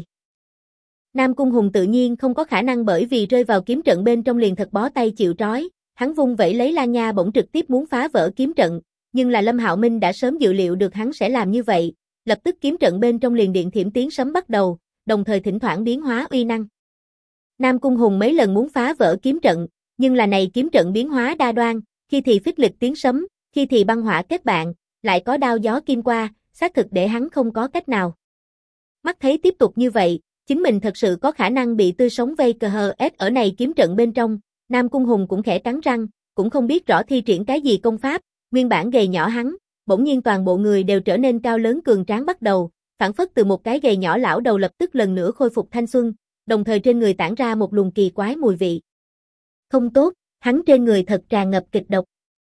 Nam Cung Hùng tự nhiên không có khả năng bởi vì rơi vào kiếm trận bên trong liền thật bó tay chịu trói, hắn vung vẩy lấy Lan Nha bổng trực tiếp muốn phá vỡ kiếm trận, nhưng là Lâm Hạo Minh đã sớm dự liệu được hắn sẽ làm như vậy, lập tức kiếm trận bên trong liền điện thiểm tiếng sấm bắt đầu, đồng thời thỉnh thoảng biến hóa uy năng. Nam Cung Hùng mấy lần muốn phá vỡ kiếm trận, nhưng là này kiếm trận biến hóa đa đoan, khi thì phích lịch tiếng sấm, khi thì băng hỏa kết bạn, lại có đao gió kim qua, xác thực để hắn không có cách nào. Mắt thấy tiếp tục như vậy, chính mình thật sự có khả năng bị tươi sống vây cờ hờ ết ở này kiếm trận bên trong, Nam Cung Hùng cũng khẽ cắn răng, cũng không biết rõ thi triển cái gì công pháp, nguyên bản gầy nhỏ hắn, bỗng nhiên toàn bộ người đều trở nên cao lớn cường tráng bắt đầu, phản phất từ một cái gầy nhỏ lão đầu lập tức lần nữa khôi phục thanh xuân, đồng thời trên người tản ra một luồng kỳ quái mùi vị. Không tốt, hắn trên người thật tràn ngập kịch độc.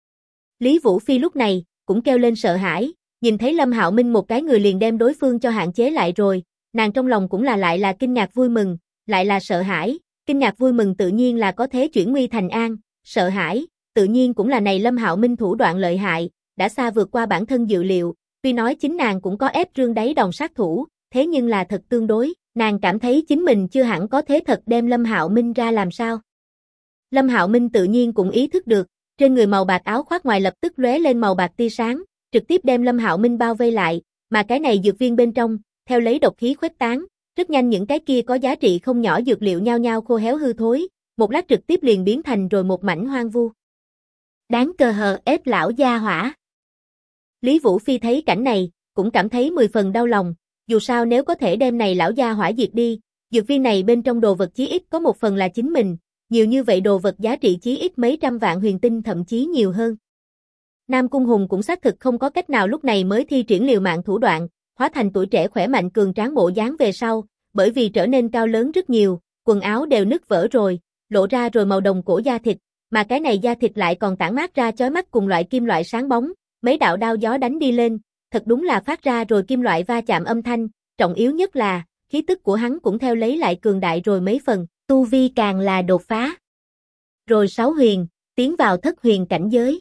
Lý Vũ Phi lúc này cũng kêu lên sợ hãi, nhìn thấy Lâm Hạo Minh một cái người liền đem đối phương cho hạn chế lại rồi, nàng trong lòng cũng là lại là kinh ngạc vui mừng, lại là sợ hãi, kinh ngạc vui mừng tự nhiên là có thế chuyển nguy thành an, sợ hãi, tự nhiên cũng là này Lâm Hạo Minh thủ đoạn lợi hại, đã xa vượt qua bản thân dự liệu, tuy nói chính nàng cũng có ép rương đáy đòn sát thủ, thế nhưng là thật tương đối, nàng cảm thấy chính mình chưa hẳn có thế thật đem Lâm Hạo Minh ra làm sao. Lâm Hạo Minh tự nhiên cũng ý thức được, trên người màu bạc áo khoác ngoài lập tức lóe lên màu bạc tia sáng, trực tiếp đem Lâm Hạo Minh bao vây lại, mà cái này dược viên bên trong, theo lấy độc khí khuếch tán, rất nhanh những cái kia có giá trị không nhỏ dược liệu nhao nhao khô héo hư thối, một lát trực tiếp liền biến thành rồi một mảnh hoang vu. Đáng cờ hờ ết lão gia hỏa. Lý Vũ Phi thấy cảnh này, cũng cảm thấy 10 phần đau lòng, dù sao nếu có thể đem này lão gia hỏa diệt đi, dược viên này bên trong đồ vật chí ít có một phần là chính mình, nhiều như vậy đồ vật giá trị chí ít mấy trăm vạn huyền tinh thậm chí nhiều hơn. Nam Cung Hùng cũng xác thực không có cách nào lúc này mới thi triển liều mạng thủ đoạn, hóa thành tuổi trẻ khỏe mạnh cường tráng bộ dáng về sau, bởi vì trở nên cao lớn rất nhiều, quần áo đều nứt vỡ rồi, lộ ra rồi màu đồng cổ da thịt, mà cái này da thịt lại còn tản mát ra chói mắt cùng loại kim loại sáng bóng, mấy đạo đao gió đánh đi lên, thật đúng là phát ra rồi kim loại va chạm âm thanh, trọng yếu nhất là, khí tức của hắn cũng theo lấy lại cường đại rồi mấy phần, tu vi càng là đột phá. Rồi 6 huyền, tiến vào thất huyền cảnh giới.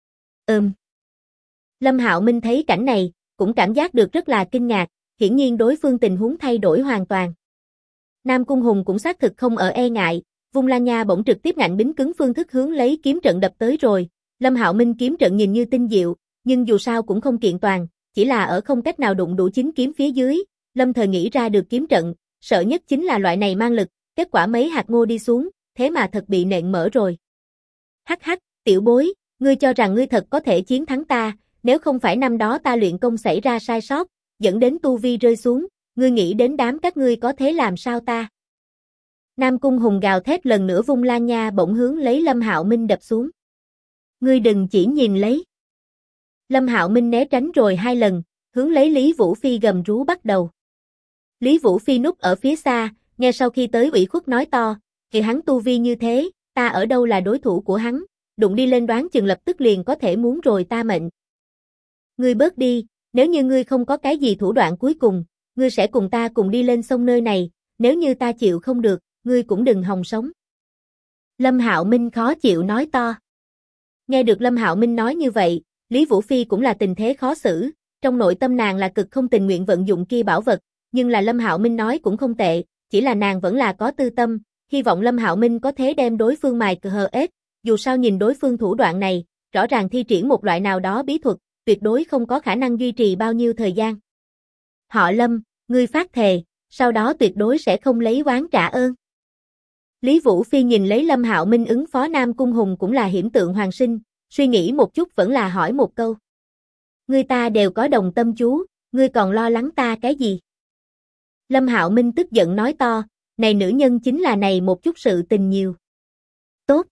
Lâm Hạo Minh thấy cảnh này, cũng cảm giác được rất là kinh ngạc, hiển nhiên đối phương tình huống thay đổi hoàn toàn. Nam Cung Hùng cũng xác thực không ở e ngại, vung Lan Nha bổng trực tiếp ngạnh bính cứng phương thức hướng lấy kiếm trận đập tới rồi, Lâm Hạo Minh kiếm trận nhìn như tinh diệu, nhưng dù sao cũng không kiện toàn, chỉ là ở không cách nào đụng đủ chính kiếm phía dưới, Lâm thời nghĩ ra được kiếm trận, sợ nhất chính là loại này mang lực, kết quả mấy hạt ngô đi xuống, thế mà thật bị nện mở rồi. Hắc hắc, tiểu bối, ngươi cho rằng ngươi thật có thể chiến thắng ta, nếu không phải năm đó ta luyện công xảy ra sai sót, dẫn đến tu vi rơi xuống, ngươi nghĩ đến đám các ngươi có thế làm sao ta? Nam Cung Hùng gào thét lần nữa vung Lan Nha bổng hướng lấy Lâm Hạo Minh đập xuống. Ngươi đừng chỉ nhìn lấy. Lâm Hạo Minh né tránh rồi 2 lần, hướng lấy Lý Vũ Phi gầm rú bắt đầu. Lý Vũ Phi núp ở phía xa, nghe sau khi tới ủy khuất nói to, thì hắn tu vi như thế, ta ở đâu là đối thủ của hắn, đụng đi lên đoán chừng lập tức liền có thể muốn rồi ta mệnh. Ngươi bớt đi, nếu như ngươi không có cái gì thủ đoạn cuối cùng, ngươi sẽ cùng ta cùng đi lên sông nơi này, nếu như ta chịu không được, ngươi cũng đừng hòng sống. Lâm Hạo Minh khó chịu nói to. Nghe được Lâm Hạo Minh nói như vậy, Lý Vũ Phi cũng là tình thế khó xử, trong nội tâm nàng là cực không tình nguyện vận dụng kia bảo vật, nhưng là Lâm Hạo Minh nói cũng không tệ, chỉ là nàng vẫn là có tư tâm, hy vọng Lâm Hạo Minh có thể đem đối phương mài cờ hờ ết, dù sao nhìn đối phương thủ đoạn này, rõ ràng thi triển một loại nào đó bí thuật, tuyệt đối không có khả năng duy trì bao nhiêu thời gian. Họ Lâm, ngươi phát thề, sau đó tuyệt đối sẽ không lấy oán trả ơn. Lý Vũ Phi nhìn lấy Lâm Hạo Minh ứng phó Nam Cung Hùng cũng là hiểm tượng hoàng sinh, suy nghĩ một chút vẫn là hỏi một câu. Ngươi ta đều có đồng tâm chú, ngươi còn lo lắng ta cái gì? Lâm Hạo Minh tức giận nói to, này nữ nhân chính là này một chút sự tình nhiều. Tốt.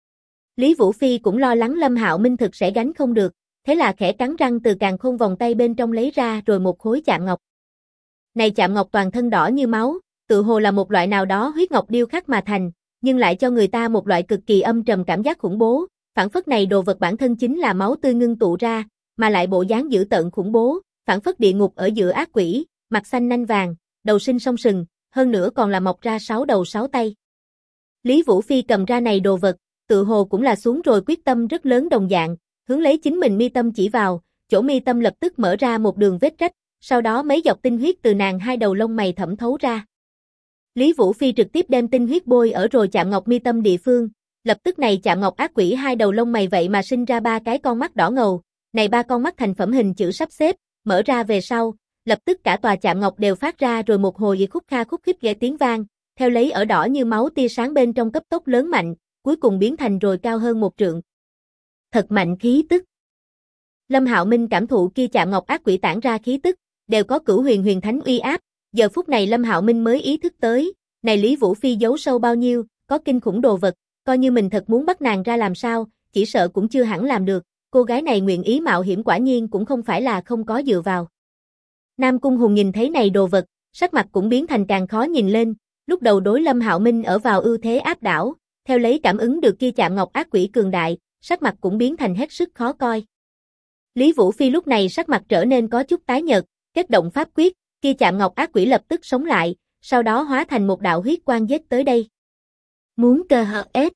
Lý Vũ Phi cũng lo lắng Lâm Hạo Minh thực sẽ gánh không được, thế là khẽ cắn răng từ càn khôn vòng tay bên trong lấy ra rồi một khối chạm ngọc. Này chạm ngọc toàn thân đỏ như máu, tự hồ là một loại nào đó huyết ngọc điêu khắc mà thành, nhưng lại cho người ta một loại cực kỳ âm trầm cảm giác khủng bố, phảng phất này đồ vật bản thân chính là máu tươi ngưng tụ ra, mà lại bộ dáng dữ tợn khủng bố, phảng phất địa ngục ở giữa ác quỷ, mặt xanh nanh vàng, đầu sinh song sừng, hơn nữa còn là mọc ra 6 đầu 6 tay. Lý Vũ Phi cầm ra này đồ vật, tự hồ cũng là xuống rồi quyết tâm rất lớn đồng dạng, hướng lấy chính mình mi tâm chỉ vào, chỗ mi tâm lập tức mở ra một đường vết rách, sau đó mấy giọt tinh huyết từ nàng hai đầu lông mày thẩm thấu ra. Lý Vũ Phi trực tiếp đem tinh huyết bôi ở rồi chạm ngọc mi tâm địa phương, lập tức này chạm ngọc ác quỷ hai đầu lông mày vậy mà sinh ra ba cái con mắt đỏ ngầu, này ba con mắt thành phẩm hình chữ sắp xếp, mở ra về sau, lập tức cả tòa chạm ngọc đều phát ra rồi một hồi khúc kha khúc khích ghê tiếng vang, theo lấy ở đỏ như máu tia sáng bên trong cấp tốc lớn mạnh, cuối cùng biến thành rồi cao hơn 1 trượng. Thật mạnh khí tức. Lâm Hạo Minh cảm thụ kia chạm ngọc ác quỷ tản ra khí tức, đều có cửu huyền huyền thánh uy áp, giờ phút này Lâm Hạo Minh mới ý thức tới, này Lý Vũ Phi giấu sâu bao nhiêu, có kinh khủng đồ vật, coi như mình thật muốn bắt nàng ra làm sao, chỉ sợ cũng chưa hẳn làm được, cô gái này nguyện ý mạo hiểm quả nhiên cũng không phải là không có dựa vào. Nam Cung Hùng nhìn thấy này đồ vật, sắc mặt cũng biến thành càng khó nhìn lên, lúc đầu đối Lâm Hạo Minh ở vào ưu thế áp đảo, theo lấy cảm ứng được kia chạm ngọc ác quỷ cường đại, sắc mặt cũng biến thành hết sức khó coi. Lý Vũ Phi lúc này sắc mặt trở nên có chút tái nhợt, kết động pháp quyết, kia chạm ngọc ác quỷ lập tức sống lại, sau đó hóa thành một đạo huyết quang giết tới đây. Muốn cơ hờ ết.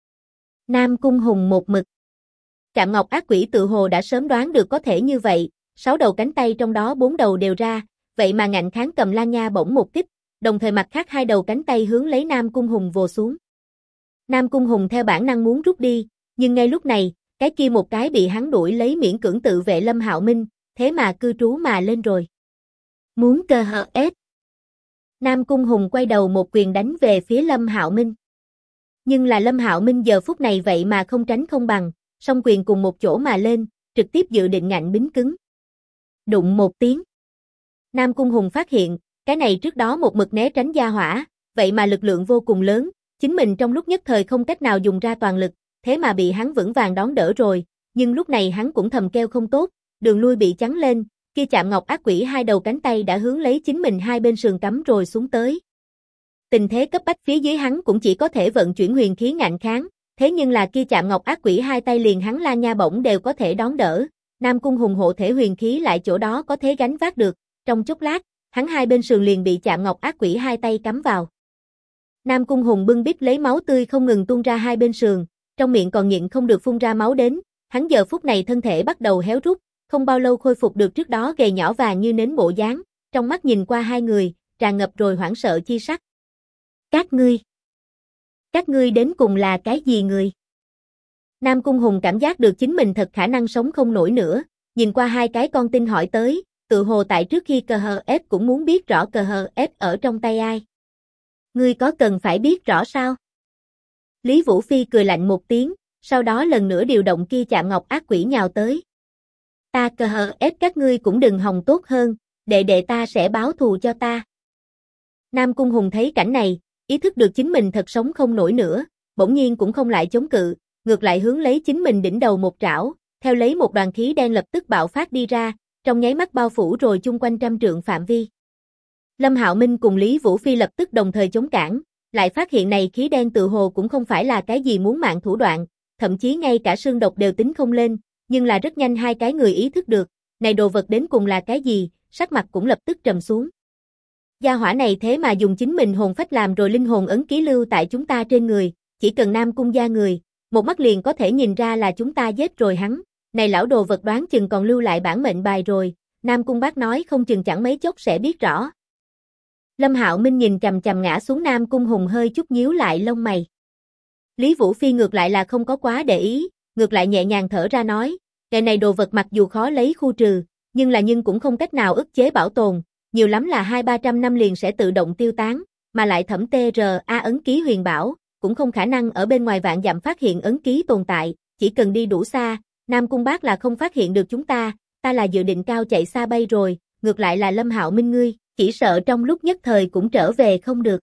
Nam Cung Hùng một mực. Chạm ngọc ác quỷ tự hồ đã sớm đoán được có thể như vậy, 6 đầu cánh tay trong đó 4 đầu đều ra, vậy mà ngạnh kháng cầm Lan Nha bổng một kích, đồng thời mặt khác 2 đầu cánh tay hướng lấy Nam Cung Hùng vồ xuống. Nam Cung Hùng theo bản năng muốn rút đi, nhưng ngay lúc này, cái kia một cái bị hắn đuổi lấy miễn cưỡng tự vệ Lâm Hạo Minh, thế mà cư trú mà lên rồi. Muốn cơ hờ ết. Nam Cung Hùng quay đầu một quyền đánh về phía Lâm Hạo Minh. Nhưng là Lâm Hạo Minh giờ phút này vậy mà không tránh không bằng, song quyền cùng một chỗ mà lên, trực tiếp dự định ngạnh bính cứng. Đụng một tiếng. Nam Cung Hùng phát hiện, cái này trước đó một mực né tránh gia hỏa, vậy mà lực lượng vô cùng lớn, chính mình trong lúc nhất thời không cách nào dùng ra toàn lực, thế mà bị hắn vững vàng đón đỡ rồi, nhưng lúc này hắn cũng thầm kêu không tốt, đường lui bị chắn lên, kia chạm ngọc ác quỷ 2 đầu cánh tay đã hướng lấy chính mình hai bên sườn cắm rồi xuống tới. Tình thế cấp bách phía dưới hắn cũng chỉ có thể vận chuyển huyền khí ngạnh kháng, thế nhưng là kia chạm ngọc ác quỷ 2 tay liền hắn Lan Nha bổng đều có thể đón đỡ, Nam Cung Hùng hộ thể huyền khí lại chỗ đó có thể gánh vác được, trong chốc lát, hắn hai bên sườn liền bị chạm ngọc ác quỷ 2 tay cắm vào. Nam Cung Hùng bưng bít lấy máu tươi không ngừng tuôn ra hai bên sườn, trong miệng còn nhịn không được phun ra máu đến, hắn giờ phút này thân thể bắt đầu héo rút, không bao lâu khôi phục được trước đó gầy nhỏ và như nến bộ dáng, trong mắt nhìn qua hai người, tràn ngập rồi hoảng sợ chi sắc. Các ngươi đến cùng là cái gì người? Nam Cung Hùng cảm giác được chính mình thật khả năng sống không nổi nữa, nhìn qua hai cái con tin hỏi tới, tự hồ tại trước khi cờ hờ ép cũng muốn biết rõ cờ hờ ép ở trong tay ai. Ngươi có cần phải biết rõ sao? Lý Vũ Phi cười lạnh một tiếng, sau đó lần nữa điều động kia chạm ngọc ác quỷ nhào tới. Ta cờ hờ ép các ngươi cũng đừng hòng tốt hơn, đệ ta sẽ báo thù cho ta. Nam Cung Hùng thấy cảnh này, ý thức được chính mình thật sống không nổi nữa, bỗng nhiên cũng không lại chống cự, ngược lại hướng lấy chính mình đỉnh đầu một trảo, theo lấy một đoàn khí đen lập tức bạo phát đi ra, trong nháy mắt bao phủ rồi chung quanh 100 trượng phạm vi. Lâm Hạo Minh cùng Lý Vũ Phi lập tức đồng thời chống cản, lại phát hiện này khí đen tự hồ cũng không phải là cái gì muốn mạng thủ đoạn, thậm chí ngay cả xương độc đều tính không lên, nhưng là rất nhanh hai cái người ý thức được, này đồ vật đến cùng là cái gì, sắc mặt cũng lập tức trầm xuống. Gia hỏa này thế mà dùng chính mình hồn phách làm rồi linh hồn ấn ký lưu tại chúng ta trên người, chỉ cần Nam Cung gia người, một mắt liền có thể nhìn ra là chúng ta giết rồi hắn, này lão đồ vật đoán chừng còn lưu lại bản mệnh bài rồi, Nam Cung bác nói không chừng chẳng mấy chốc sẽ biết rõ. Lâm Hạo Minh nhìn chằm chằm ngã xuống Nam Cung Hùng hơi chút nhíu lại lông mày. Lý Vũ Phi ngược lại là không có quá để ý, ngược lại nhẹ nhàng thở ra nói, cái này đồ vật mặc dù khó lấy khu trừ, nhưng cũng không cách nào ức chế bảo tồn, nhiều lắm là 200-300 năm liền sẽ tự động tiêu tán, mà lại thẩm TRA ấn ký huyền bảo, cũng không khả năng ở bên ngoài vạn dặm phát hiện ấn ký tồn tại, chỉ cần đi đủ xa, Nam Cung Bác là không phát hiện được chúng ta là dự định cao chạy xa bay rồi, ngược lại là Lâm Hạo Minh ngươi, chỉ sợ trong lúc nhất thời cũng trở về không được.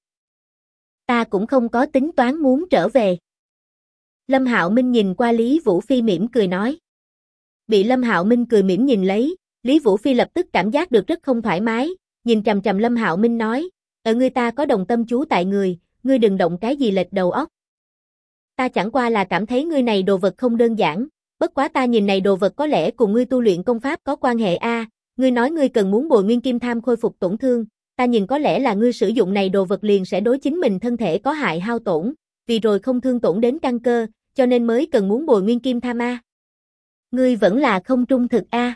Ta cũng không có tính toán muốn trở về. Lâm Hạo Minh nhìn qua Lý Vũ Phi mỉm cười nói. Bị Lâm Hạo Minh cười mỉm nhìn lấy, Lý Vũ Phi lập tức cảm giác được rất không thoải mái, nhìn chằm chằm Lâm Hạo Minh nói, ở ngươi ta có đồng tâm chú tại người, ngươi đừng động cái gì lệch đầu óc. Ta chẳng qua là cảm thấy ngươi này đồ vật không đơn giản, bất quá ta nhìn này đồ vật có lẽ cùng ngươi tu luyện công pháp có quan hệ a. Ngươi nói ngươi cần muốn bồi nguyên kim tham khôi phục tổn thương, ta nhìn có lẽ là ngươi sử dụng này đồ vật liền sẽ đối chính mình thân thể có hại hao tổn, vì rồi không thương tổn đến căn cơ, cho nên mới cần muốn bồi nguyên kim tham a. Ngươi vẫn là không trung thực a.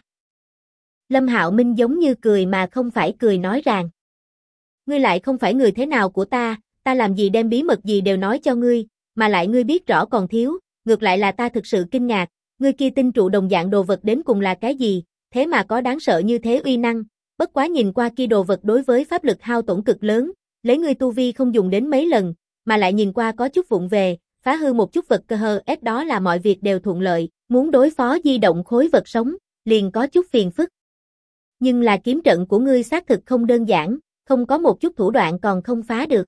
Lâm Hạo Minh giống như cười mà không phải cười nói rằng. Ngươi lại không phải người thế nào của ta làm gì đem bí mật gì đều nói cho ngươi, mà lại ngươi biết rõ còn thiếu, ngược lại là ta thực sự kinh ngạc, ngươi kia tinh trụ đồng dạng đồ vật đến cùng là cái gì, thế mà có đáng sợ như thế uy năng, bất quá nhìn qua kia đồ vật đối với pháp lực hao tổn cực lớn, lấy ngươi tu vi không dùng đến mấy lần, mà lại nhìn qua có chút vụng về, phá hư một chút vật cơ hờ ép đó là mọi việc đều thuận lợi, muốn đối phó di động khối vật sống, liền có chút phiền phức. Nhưng là kiếm trận của ngươi xác thực không đơn giản, không có một chút thủ đoạn còn không phá được.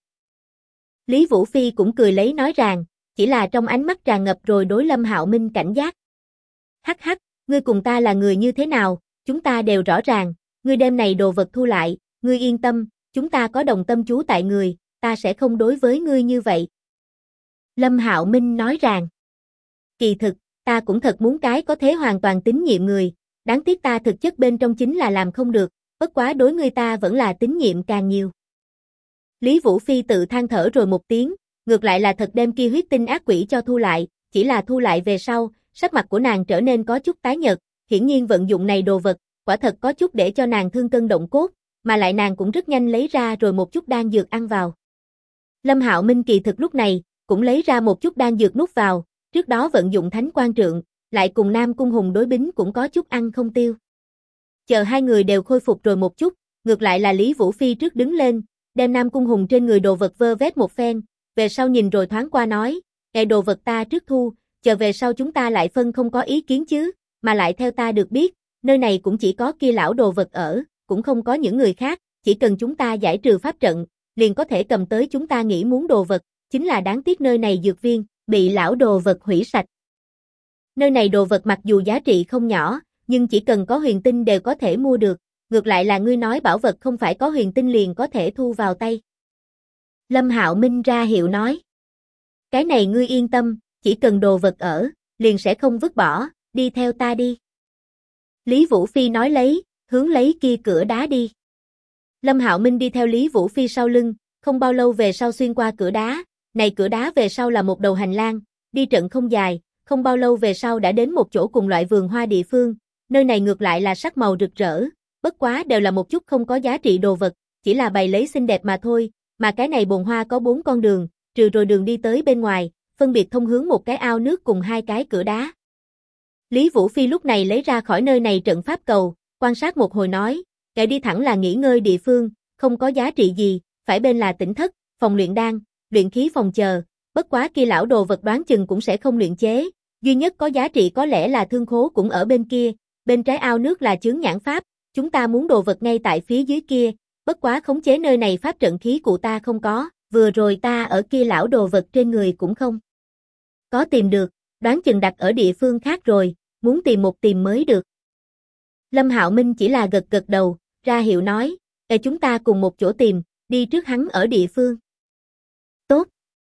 Lý Vũ Phi cũng cười lấy nói rằng, chỉ là trong ánh mắt tràn ngập rồi đối Lâm Hạo Minh cảnh giác. Hắc hắc, ngươi cùng ta là người như thế nào, chúng ta đều rõ ràng, ngươi đem này đồ vật thu lại, ngươi yên tâm, chúng ta có đồng tâm chú tại người, ta sẽ không đối với ngươi như vậy. Lâm Hạo Minh nói rằng, kỳ thực, ta cũng thật muốn cái có thế hoàn toàn tín nhiệm người, đáng tiếc ta thực chất bên trong chính là làm không được, bất quá đối ngươi ta vẫn là tín nhiệm càng nhiều. Lý Vũ Phi tự than thở rồi một tiếng, ngược lại là thật đem kia huyết tinh ác quỷ cho thu lại, chỉ là thu lại về sau, sắc mặt của nàng trở nên có chút tái nhợt, hiển nhiên vận dụng này đồ vật, quả thật có chút để cho nàng thương cân động cốt, mà lại nàng cũng rất nhanh lấy ra rồi một chút đan dược ăn vào. Lâm Hạo Minh kỳ thực lúc này, cũng lấy ra một chút đan dược nuốt vào, trước đó vận dụng thánh quan trượng, lại cùng Nam Cung Hùng đối bính cũng có chút ăn không tiêu. Chờ hai người đều khôi phục rồi một chút, ngược lại là Lý Vũ Phi trước đứng lên, đem Nam Cung Hùng trên người đồ vật vơ vét một phen, về sau nhìn rồi thoáng qua nói, cái đồ vật ta trước thu, chờ về sau chúng ta lại phân không có ý kiến chứ, mà lại theo ta được biết, nơi này cũng chỉ có kia lão đồ vật ở, cũng không có những người khác, chỉ cần chúng ta giải trừ pháp trận, liền có thể cầm tới chúng ta nghĩ muốn đồ vật, chính là đáng tiếc nơi này dược viên, bị lão đồ vật hủy sạch. Nơi này đồ vật mặc dù giá trị không nhỏ, nhưng chỉ cần có huyền tinh đều có thể mua được, ngược lại là ngươi nói bảo vật không phải có huyền tinh liền có thể thu vào tay. Lâm Hạo Minh ra hiệu nói. Cái này ngươi yên tâm, chỉ cần đồ vật ở, liền sẽ không vứt bỏ, đi theo ta đi. Lý Vũ Phi nói lấy, hướng lấy kia cửa đá đi. Lâm Hạo Minh đi theo Lý Vũ Phi sau lưng, không bao lâu về sau xuyên qua cửa đá, này cửa đá về sau là một đầu hành lang, đi trận không dài, không bao lâu về sau đã đến một chỗ cùng loại vườn hoa địa phương, nơi này ngược lại là sắc màu rực rỡ, bất quá đều là một chút không có giá trị đồ vật, chỉ là bày lấy xinh đẹp mà thôi, mà cái này bồn hoa có 4 con đường, trừ rồi đường đi tới bên ngoài, phân biệt thông hướng một cái ao nước cùng 2 cái cửa đá. Lý Vũ Phi lúc này lấy ra khỏi nơi này trận pháp cầu, quan sát một hồi nói, kẻ đi thẳng là nghỉ ngơi địa phương, không có giá trị gì, phải bên là tỉnh thất, phòng luyện đan, luyện khí phòng chờ, bất quá kia lão đồ vật đoán chừng cũng sẽ không luyện chế, duy nhất có giá trị có lẽ là thương khố cũng ở bên kia, bên trái ao nước là chướng nhãn pháp, chúng ta muốn đồ vật ngay tại phía dưới kia, bất quá khống chế nơi này pháp trận khí cụ ta không có, vừa rồi ta ở kia lão đồ vật trên người cũng không có tìm được, đoán chừng đặt ở địa phương khác rồi, muốn tìm một tìm mới được. Lâm Hạo Minh chỉ là gật gật đầu, ra hiệu nói, chúng ta cùng một chỗ tìm, đi trước hắn ở địa phương. Tốt.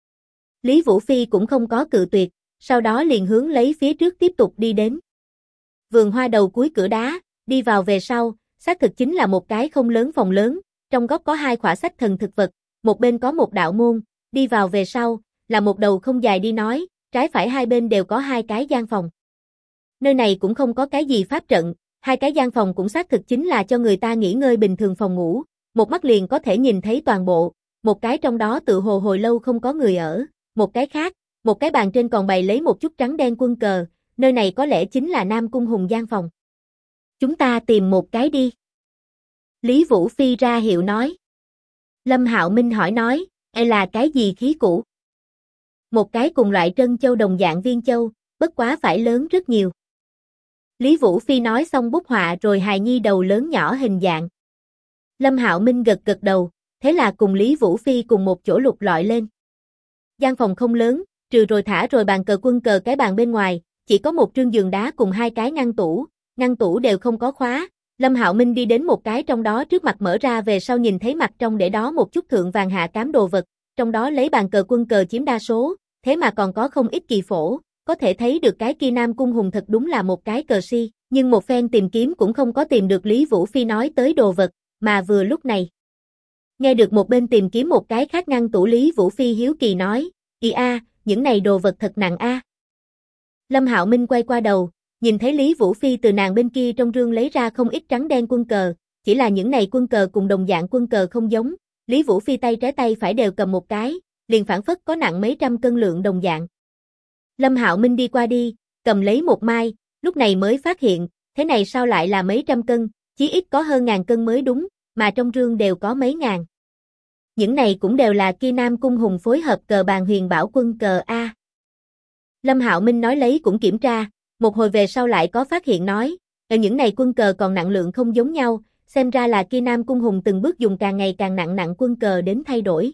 Lý Vũ Phi cũng không có cự tuyệt, sau đó liền hướng lấy phía trước tiếp tục đi đến. Vườn hoa đầu cuối cửa đá, đi vào về sau, xác thực chính là một cái không lớn phòng lớn, trong góc có 2 khỏa sách thần thực vật, một bên có một đạo môn, đi vào về sau, là một đầu không dài đi nói, trái phải hai bên đều có 2 cái gian phòng. Nơi này cũng không có cái gì pháp trận, 2 cái gian phòng cũng xác thực chính là cho người ta nghỉ ngơi bình thường phòng ngủ, một mắt liền có thể nhìn thấy toàn bộ, một cái trong đó tự hồ hồi lâu không có người ở, một cái khác, một cái bàn trên còn bày lấy một chút trắng đen quân cờ, nơi này có lẽ chính là Nam Cung Hùng gian phòng. Chúng ta tìm một cái đi. Lý Vũ Phi ra hiệu nói. Lâm Hạo Minh hỏi nói, là cái gì khí cụ? Một cái cùng loại trân châu đồng dạng viên châu, bất quá phải lớn rất nhiều. Lý Vũ Phi nói xong bút họa rồi hài nhi đầu lớn nhỏ hình dạng. Lâm Hạo Minh gật gật đầu, thế là cùng Lý Vũ Phi cùng một chỗ lục lọi lên. Gian phòng không lớn, trừ rồi thả rồi bàn cờ quân cờ cái bàn bên ngoài, chỉ có một trương giường đá cùng hai cái ngăn tủ đều không có khóa. Lâm Hạo Minh đi đến một cái trong đó trước mặt mở ra về sau nhìn thấy mặt trong để đó một chút thượng vàng hạ cám đồ vật, trong đó lấy bàn cờ quân cờ chiếm đa số, thế mà còn có không ít kỳ phổ, có thể thấy được cái kia Nam Cung Hùng thật đúng là một cái cờ si, nhưng một phen tìm kiếm cũng không có tìm được Lý Vũ Phi nói tới đồ vật, mà vừa lúc này. Nghe được một bên tìm kiếm một cái khác ngăn tủ Lý Vũ Phi hiếu kỳ nói, những này đồ vật thật nặng a. Lâm Hạo Minh quay qua đầu, nhìn thấy Lý Vũ Phi từ nàng bên kia trong rương lấy ra không ít trắng đen quân cờ, chỉ là những này quân cờ cùng đồng dạng quân cờ không giống, Lý Vũ Phi tay trái tay phải đều cầm một cái, liền phảng phất có nặng mấy trăm cân lượng đồng dạng. Lâm Hạo Minh đi qua đi, cầm lấy một mai, lúc này mới phát hiện, thế này sao lại là mấy trăm cân, chí ít có hơn ngàn cân mới đúng, mà trong rương đều có mấy ngàn. Những này cũng đều là kia Nam Cung Hùng phối hợp cờ bàn huyền bảo quân cờ A. Lâm Hạo Minh nói lấy cũng kiểm tra, một hồi về sau lại có phát hiện nói, những này quân cờ còn nặng lượng không giống nhau, xem ra là kia Nam Cung Hùng từng bước dùng càng ngày càng nặng quân cờ đến thay đổi.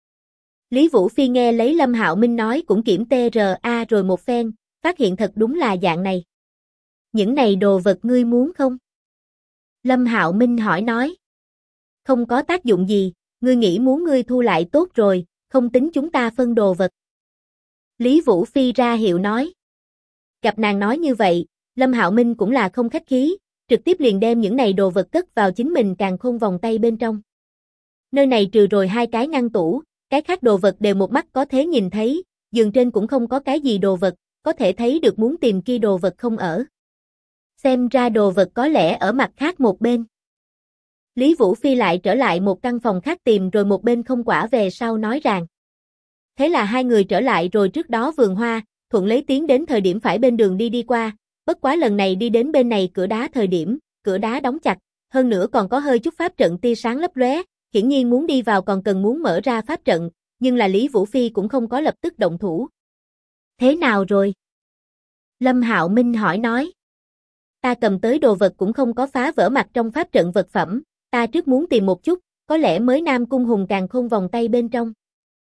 Lý Vũ Phi nghe lấy Lâm Hạo Minh nói cũng kiểm TRA rồi một phen, phát hiện thật đúng là dạng này. Những này đồ vật ngươi muốn không? Lâm Hạo Minh hỏi nói. Không có tác dụng gì, ngươi nghĩ muốn ngươi thu lại tốt rồi, không tính chúng ta phân đồ vật. Lý Vũ Phi ra hiệu nói. Gặp nàng nói như vậy, Lâm Hạo Minh cũng là không khách khí, trực tiếp liền đem những này đồ vật cất vào chính mình càn khôn vòng tay bên trong. Nơi này trừ rồi hai cái ngăn tủ, cái khác đồ vật đều một mắt có thể nhìn thấy, giường trên cũng không có cái gì đồ vật, có thể thấy được muốn tìm kia đồ vật không ở. Xem ra đồ vật có lẽ ở mặt khác một bên. Lý Vũ Phi lại trở lại một căn phòng khác tìm rồi một bên không quả về sau nói rằng. Thế là hai người trở lại rồi trước đó vườn hoa, thuận lấy tiến đến thời điểm phải bên đường đi qua, bất quá lần này đi đến bên này cửa đá thời điểm, cửa đá đóng chặt, hơn nữa còn có hơi chút pháp trận tia sáng lấp lóe, hiển nhiên muốn đi vào còn cần muốn mở ra pháp trận, nhưng là Lý Vũ Phi cũng không có lập tức động thủ. Thế nào rồi? Lâm Hạo Minh hỏi nói. Ta cầm tới đồ vật cũng không có phá vỡ mặt trong pháp trận vật phẩm, ta trước muốn tìm một chút, có lẽ mới Nam Cung Hùng càn khôn vòng tay bên trong.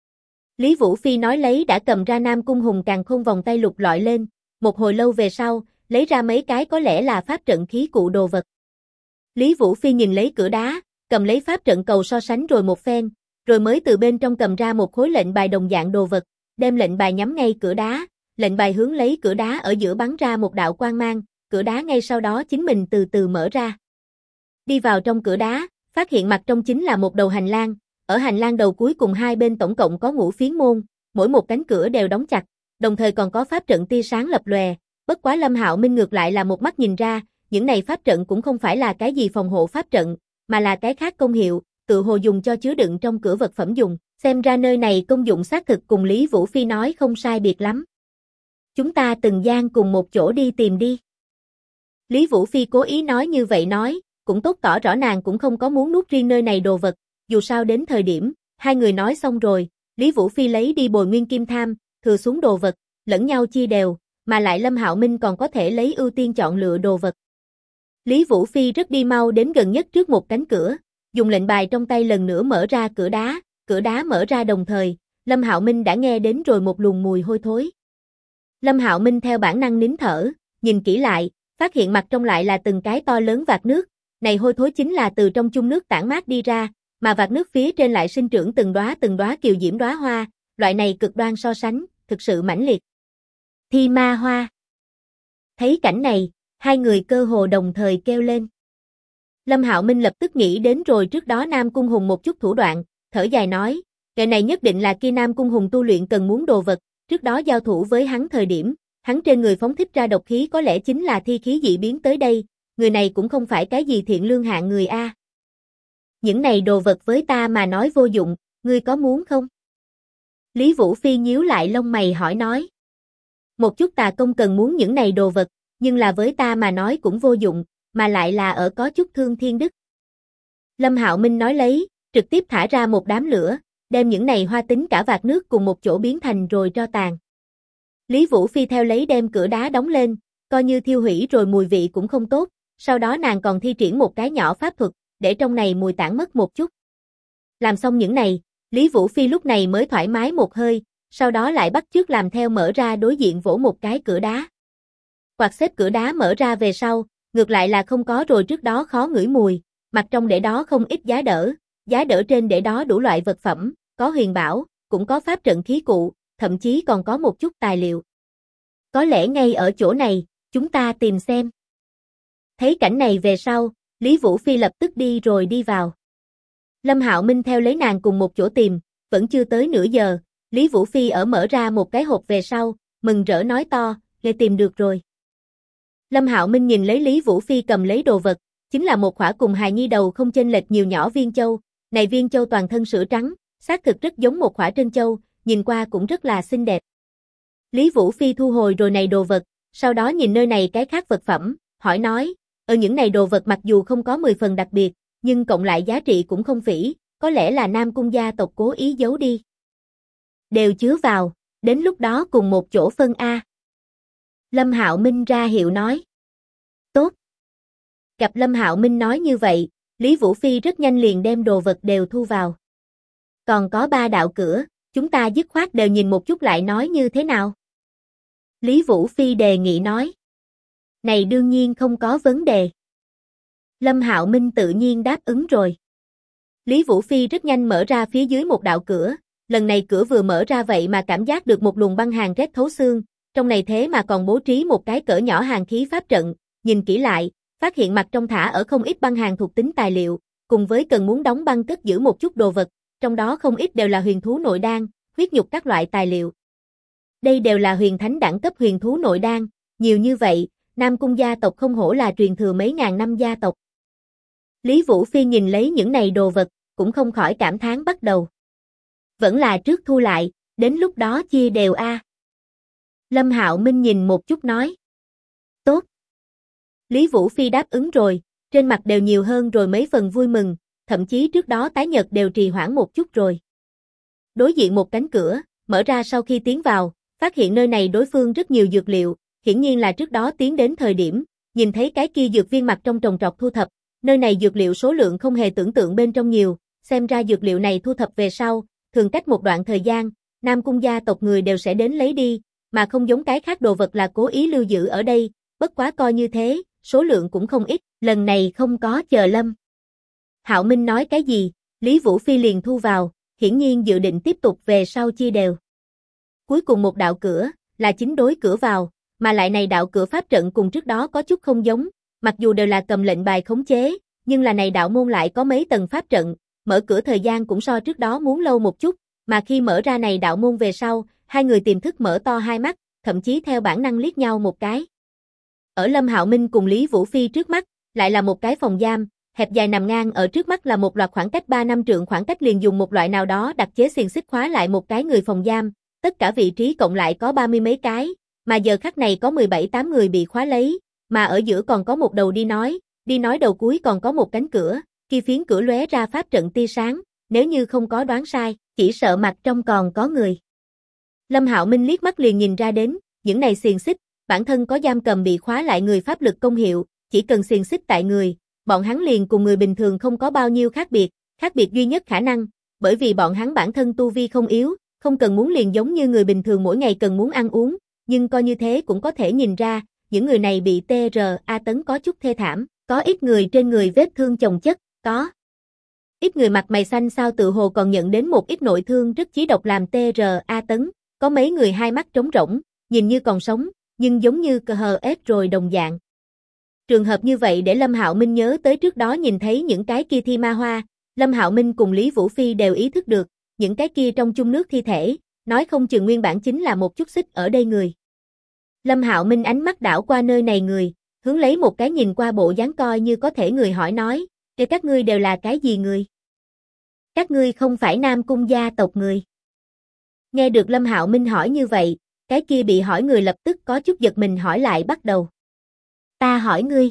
Lý Vũ Phi nói lấy đã cầm ra Nam Cung Hùng càn khôn vòng tay lục lọi lên, một hồi lâu về sau, lấy ra mấy cái có lẽ là pháp trận khí cụ đồ vật. Lý Vũ Phi nhìn lấy cửa đá, cầm lấy pháp trận cầu so sánh rồi một phen, rồi mới từ bên trong cầm ra một khối lệnh bài đồng dạng đồ vật, đem lệnh bài nhắm ngay cửa đá, lệnh bài hướng lấy cửa đá ở giữa bắn ra một đạo quang mang, cửa đá ngay sau đó chính mình từ từ mở ra. Đi vào trong cửa đá, phát hiện mặt trong chính là một đầu hành lang, ở hành lang đầu cuối cùng hai bên tổng cộng có ngũ phiến môn, mỗi một cánh cửa đều đóng chặt, đồng thời còn có pháp trận tia sáng lập lòe, bất quá Lâm Hạo Minh ngược lại là một mắt nhìn ra, những này pháp trận cũng không phải là cái gì phòng hộ pháp trận, mà là cái khác công hiệu, tự hồ dùng cho chứa đựng trong cửa vật phẩm dùng, xem ra nơi này công dụng xác thực cùng Lý Vũ Phi nói không sai biệt lắm. Chúng ta từng gian cùng một chỗ đi tìm đi. Lý Vũ Phi cố ý nói như vậy nói, cũng tốt tỏ rõ nàng cũng không có muốn nuốt riêng nơi này đồ vật, dù sao đến thời điểm, hai người nói xong rồi, Lý Vũ Phi lấy đi bồi nguyên kim tham, thừa xuống đồ vật, lẫn nhau chia đều, mà lại Lâm Hạo Minh còn có thể lấy ưu tiên chọn lựa đồ vật. Lý Vũ Phi rất đi mau đến gần nhất trước một cánh cửa, dùng lệnh bài trong tay lần nữa mở ra cửa đá mở ra đồng thời, Lâm Hạo Minh đã nghe đến rồi một luồng mùi hôi thối. Lâm Hạo Minh theo bản năng nín thở, nhìn kỹ lại, phát hiện mặt trong lại là từng cái to lớn vạc nước, này hôi thối chính là từ trong chung nước tản mát đi ra, mà vạc nước phía trên lại sinh trưởng từng đóa kiều diễm đóa hoa, loại này cực đoan so sánh, thực sự mãnh liệt. Thi ma hoa. Thấy cảnh này, hai người cơ hồ đồng thời kêu lên. Lâm Hạo Minh lập tức nghĩ đến rồi trước đó Nam Cung Hùng một chút thủ đoạn, thở dài nói, cái này nhất định là khi Nam Cung Hùng tu luyện cần muốn đồ vật, trước đó giao thủ với hắn thời điểm, hắn trên người phóng thích ra độc khí có lẽ chính là thi khí dị biến tới đây, người này cũng không phải cái gì thiện lương hạng người a. Những này đồ vật với ta mà nói vô dụng, ngươi có muốn không? Lý Vũ Phi nhíu lại lông mày hỏi nói. Một chút tà công cần muốn những này đồ vật, nhưng là với ta mà nói cũng vô dụng, mà lại là ở có chút thương thiên đức. Lâm Hạo Minh nói lấy, trực tiếp thả ra một đám lửa, đem những này hoa tính cả vạc nước cùng một chỗ biến thành rồi tro tàn. Lý Vũ Phi theo lấy đem cửa đá đóng lên, coi như thiêu hủy rồi mùi vị cũng không tốt, sau đó nàng còn thi triển một cái nhỏ pháp thuật, để trong này mùi tản mất một chút. Làm xong những này, Lý Vũ Phi lúc này mới thoải mái một hơi, sau đó lại bắt chước làm theo mở ra đối diện vỗ một cái cửa đá. Quạt xếp cửa đá mở ra về sau, ngược lại là không có rồi trước đó khó ngửi mùi, mặt trong để đó không ít giá đỡ trên để đó đủ loại vật phẩm, có huyền bảo, cũng có pháp trận khí cụ, thậm chí còn có một chút tài liệu. Có lẽ ngay ở chỗ này, chúng ta tìm xem. Thấy cảnh này về sau, Lý Vũ Phi lập tức đi rồi đi vào. Lâm Hạo Minh theo lấy nàng cùng một chỗ tìm, vẫn chưa tới nửa giờ, Lý Vũ Phi ở mở ra một cái hộp về sau, mừng rỡ nói to, "Nghe tìm được rồi." Lâm Hạo Minh nhìn lấy Lý Vũ Phi cầm lấy đồ vật, chính là một khỏa cùng hài nhi đầu không chênh lệch nhiều nhỏ viên châu, này viên châu toàn thân sữa trắng, xác thực rất giống một khỏa trân châu, nhìn qua cũng rất là xinh đẹp. Lý Vũ Phi thu hồi rồi này đồ vật, sau đó nhìn nơi này cái khác vật phẩm, hỏi nói, ở những này đồ vật mặc dù không có 10 phần đặc biệt, nhưng cộng lại giá trị cũng không phỉ, có lẽ là Nam Cung gia tộc cố ý giấu đi. Đều chứa vào, đến lúc đó cùng một chỗ phân A. Lâm Hạo Minh ra hiệu nói. Tốt. Gặp Lâm Hạo Minh nói như vậy, Lý Vũ Phi rất nhanh liền đem đồ vật đều thu vào. Còn có 3 đạo cửa, chúng ta dứt khoát đều nhìn một chút lại nói như thế nào? Lý Vũ Phi đề nghị nói. Này đương nhiên không có vấn đề. Lâm Hạo Minh tự nhiên đáp ứng rồi. Lý Vũ Phi rất nhanh mở ra phía dưới một đạo cửa, lần này cửa vừa mở ra vậy mà cảm giác được một luồng băng hàn rét thấu xương, trong này thế mà còn bố trí một cái cỡ nhỏ hàn khí pháp trận, nhìn kỹ lại, phát hiện mặt trong thả ở không ít băng hàn thuộc tính tài liệu, cùng với cần muốn đóng băng cất giữ một chút đồ vật, trong đó không ít đều là huyền thú nội đan, huyết nhục các loại tài liệu. Đây đều là huyền thánh đẳng cấp huyền thú nội đan, nhiều như vậy, Nam Cung gia tộc không hổ là truyền thừa mấy ngàn năm gia tộc. Lý Vũ Phi nhìn lấy những này đồ vật, cũng không khỏi cảm thán bắt đầu. Vẫn là trước thu lại, đến lúc đó chia đều a. Lâm Hạo Minh nhìn một chút nói. Tốt. Lý Vũ Phi đáp ứng rồi, trên mặt đều nhiều hơn rồi mấy phần vui mừng, thậm chí trước đó tái nhợt đều trì hoãn một chút rồi. Đối diện một cánh cửa, mở ra sau khi tiến vào, phát hiện nơi này đối phương rất nhiều dược liệu, hiển nhiên là trước đó tiến đến thời điểm, nhìn thấy cái kia dược viên mặt trong trồng trọt thu thập, nơi này dược liệu số lượng không hề tưởng tượng bên trong nhiều, xem ra dược liệu này thu thập về sau, thường cách một đoạn thời gian, Nam Cung gia tộc người đều sẽ đến lấy đi, mà không giống cái khác đồ vật là cố ý lưu giữ ở đây, bất quá coi như thế, số lượng cũng không ít, lần này không có chờ Lâm Hạo Minh nói cái gì, Lý Vũ Phi liền thu vào, hiển nhiên dự định tiếp tục về sau chia đều. Cuối cùng một đạo cửa, là chính đối cửa vào, mà lại này đạo cửa pháp trận cùng trước đó có chút không giống, mặc dù đều là cầm lệnh bài khống chế, nhưng là này đạo môn lại có mấy tầng pháp trận, mở cửa thời gian cũng so trước đó muốn lâu một chút, mà khi mở ra này đạo môn về sau, hai người tiềm thức mở to hai mắt, thậm chí theo bản năng liếc nhau một cái. Ở Lâm Hạo Minh cùng Lý Vũ Phi trước mắt, lại là một cái phòng giam, hẹp dài nằm ngang ở trước mắt là một loạt khoảng cách 3 năm trượng khoảng cách liền dùng một loại nào đó đặc chế xiềng xích khóa lại một cái người phòng giam, tất cả vị trí cộng lại có 30 mấy cái, mà giờ khắc này có 17-8 người bị khóa lấy, mà ở giữa còn có một đầu đi nói đầu cuối còn có một cánh cửa, khi phiến cửa lóe ra pháp trận tia sáng, nếu như không có đoán sai, chỉ sợ mặt trong còn có người. Lâm Hạo Minh liếc mắt liền nhìn ra đến, những này xiềng xích, bản thân có giam cầm bị khóa lại người pháp lực công hiệu, chỉ cần xiềng xích tại người, bọn hắn liền cùng người bình thường không có bao nhiêu khác biệt duy nhất khả năng, bởi vì bọn hắn bản thân tu vi không yếu, không cần muốn liền giống như người bình thường mỗi ngày cần muốn ăn uống, nhưng coi như thế cũng có thể nhìn ra, những người này bị TRA tấn có chút thê thảm, có ít người trên người vết thương chồng chất, có ít người mặt mày xanh xao tự hồ còn nhận đến một ít nội thương rất chí độc làm TRA tấn, có mấy người hai mắt trống rỗng, nhìn như còn sống, nhưng giống như CHF rồi đồng dạng. Trường hợp như vậy để Lâm Hạo Minh nhớ tới trước đó nhìn thấy những cái kia thi ma hoa, Lâm Hạo Minh cùng Lý Vũ Phi đều ý thức được, những cái kia trong chung nước thi thể, nói không chừng nguyên bản chính là một chút xích ở đây người. Lâm Hạo Minh ánh mắt đảo qua nơi này người, hướng lấy một cái nhìn qua bộ dáng coi như có thể người hỏi nói, các ngươi đều là cái gì người? Các ngươi không phải Nam Cung gia tộc người. Nghe được Lâm Hạo Minh hỏi như vậy, cái kia bị hỏi người lập tức có chút giật mình hỏi lại bắt đầu. Ta hỏi ngươi.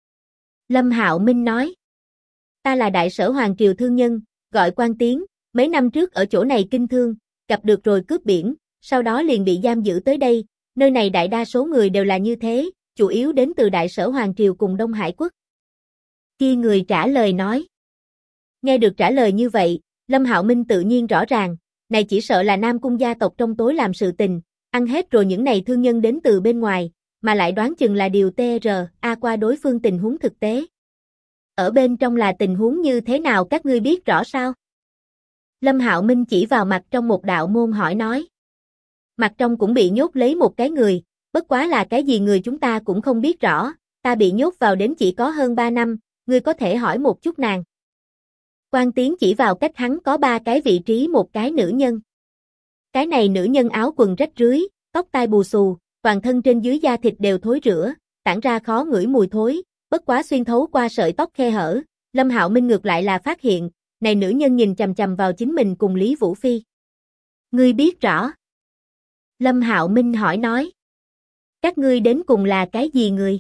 Lâm Hạo Minh nói. Ta là Đại Sở Hoàng Triều thương nhân, gọi Quan Tiến, mấy năm trước ở chỗ này kinh thương, gặp được rồi cướp biển, sau đó liền bị giam giữ tới đây, nơi này đại đa số người đều là như thế, chủ yếu đến từ Đại Sở Hoàng Triều cùng Đông Hải Quốc. Kia người trả lời nói. Nghe được trả lời như vậy, Lâm Hạo Minh tự nhiên rõ ràng, này chỉ sợ là Nam Cung gia tộc trong tối làm sự tình, ăn hết rồi những này thương nhân đến từ bên ngoài, mà lại đoán chừng là điều TRA qua đối phương tình huống thực tế. Ở bên trong là tình huống như thế nào các ngươi biết rõ sao? Lâm Hạo Minh chỉ vào mặt trong một đạo môn hỏi nói. Mặt trong cũng bị nhốt lấy một cái người, bất quá là cái gì người chúng ta cũng không biết rõ, ta bị nhốt vào đến chỉ có hơn 3 năm, ngươi có thể hỏi một chút nàng. Quan Tiến chỉ vào cách hắn có 3 cái vị trí một cái nữ nhân. Cái này nữ nhân áo quần rách rưới, tóc tai bù xù, toàn thân trên dưới da thịt đều thối rữa, tản ra khó ngửi mùi thối, bất quá xuyên thấu qua sợi tóc khe hở, Lâm Hạo Minh ngược lại là phát hiện, này nữ nhân nhìn chằm chằm vào chính mình cùng Lý Vũ Phi. Ngươi biết rõ? Lâm Hạo Minh hỏi nói. Các ngươi đến cùng là cái gì người?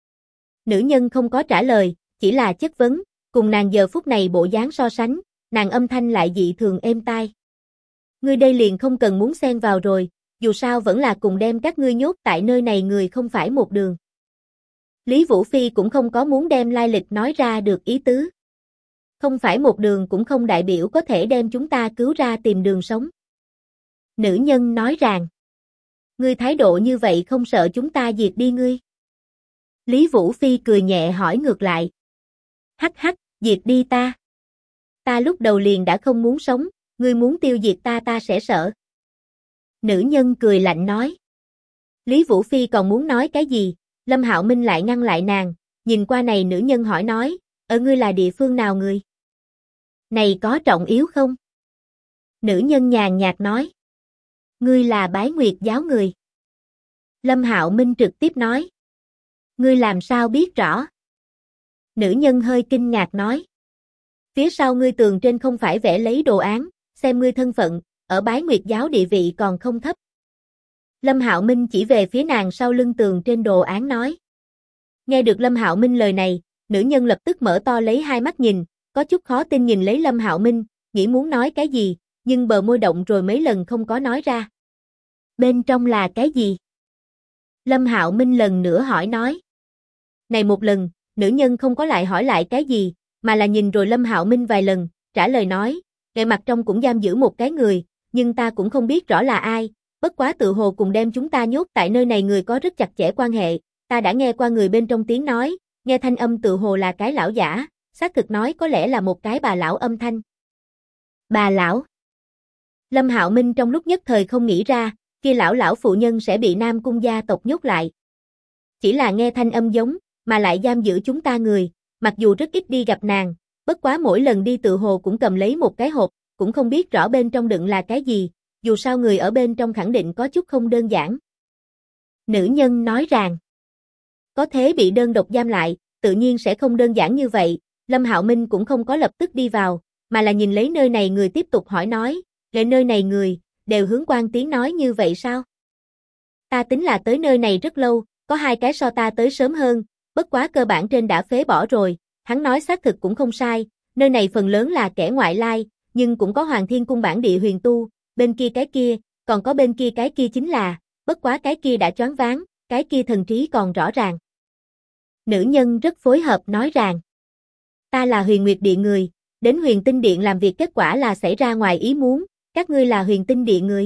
Nữ nhân không có trả lời, chỉ là chất vấn, cùng nàng giờ phút này bộ dáng so sánh, nàng âm thanh lại dị thường êm tai. Ngươi đây liền không cần muốn xen vào rồi, dù sao vẫn là cùng đem các ngươi nhốt tại nơi này người không phải một đường. Lý Vũ Phi cũng không có muốn đem lai lịch nói ra được ý tứ. Không phải một đường cũng không đại biểu có thể đem chúng ta cứu ra tìm đường sống. Nữ nhân nói rằng, ngươi thái độ như vậy không sợ chúng ta diệt đi ngươi. Lý Vũ Phi cười nhẹ hỏi ngược lại. Hắc hắc, diệt đi ta. Ta lúc đầu liền đã không muốn sống, ngươi muốn tiêu diệt ta ta sẽ sợ. Nữ nhân cười lạnh nói. Lý Vũ Phi còn muốn nói cái gì, Lâm Hạo Minh lại ngăn lại nàng, nhìn qua này nữ nhân hỏi nói, ở ngươi là địa phương nào người? Này có trọng yếu không? Nữ nhân nhàn nhạt nói. Ngươi là Bái Nguyệt giáo người. Lâm Hạo Minh trực tiếp nói. Ngươi làm sao biết rõ? Nữ nhân hơi kinh ngạc nói. Phía sau ngươi tường trên không phải vẽ lấy đồ án, xem ngươi thân phận, ở Bái Nguyệt giáo địa vị còn không thấp. Lâm Hạo Minh chỉ về phía nàng sau lưng tường trên đồ án nói. Nghe được Lâm Hạo Minh lời này, nữ nhân lập tức mở to lấy hai mắt nhìn, có chút khó tin nhìn lấy Lâm Hạo Minh, nghĩ muốn nói cái gì, nhưng bờ môi động rồi mấy lần không có nói ra. Bên trong là cái gì? Lâm Hạo Minh lần nữa hỏi nói. Này một lần, nữ nhân không có lại hỏi lại cái gì, mà là nhìn rồi Lâm Hạo Minh vài lần, trả lời nói, ngay mặt trong cũng giam giữ một cái người, nhưng ta cũng không biết rõ là ai, bất quá tự hồ cùng đem chúng ta nhốt tại nơi này người có rất chặt chẽ quan hệ, ta đã nghe qua người bên trong tiếng nói, nghe thanh âm tự hồ là cái lão giả, xác thực nói có lẽ là một cái bà lão âm thanh. Bà lão. Lâm Hạo Minh trong lúc nhất thời không nghĩ ra, kia lão phụ nhân sẽ bị Nam Cung gia tộc nhốt lại. Chỉ là nghe thanh âm giống, mà lại giam giữ chúng ta người, mặc dù rất ít đi gặp nàng, bất quá mỗi lần đi tự hồ cũng cầm lấy một cái hộp, cũng không biết rõ bên trong đựng là cái gì, dù sao người ở bên trong khẳng định có chút không đơn giản. Nữ nhân nói rằng, có thế bị đơn độc giam lại, tự nhiên sẽ không đơn giản như vậy, Lâm Hạo Minh cũng không có lập tức đi vào, mà là nhìn lấy nơi này người tiếp tục hỏi nói, để nơi này người, đều hướng Quan Tiến nói như vậy sao? Ta tính là tới nơi này rất lâu, có 2 cái so ta tới sớm hơn, bất quá cơ bản trên đã phế bỏ rồi, hắn nói xác thực cũng không sai, nơi này phần lớn là kẻ ngoại lai, nhưng cũng có Hoàng Thiên Cung bản địa huyền tu, bên kia cái kia, còn có bên kia cái kia chính là, bất quá cái kia đã choáng váng, cái kia thần trí còn rõ ràng. Nữ nhân rất phối hợp nói rằng, ta là Huyền Nguyệt Điện người, đến Huyền Tinh Điện làm việc kết quả là xảy ra ngoài ý muốn, các ngươi là Huyền Tinh Điện người.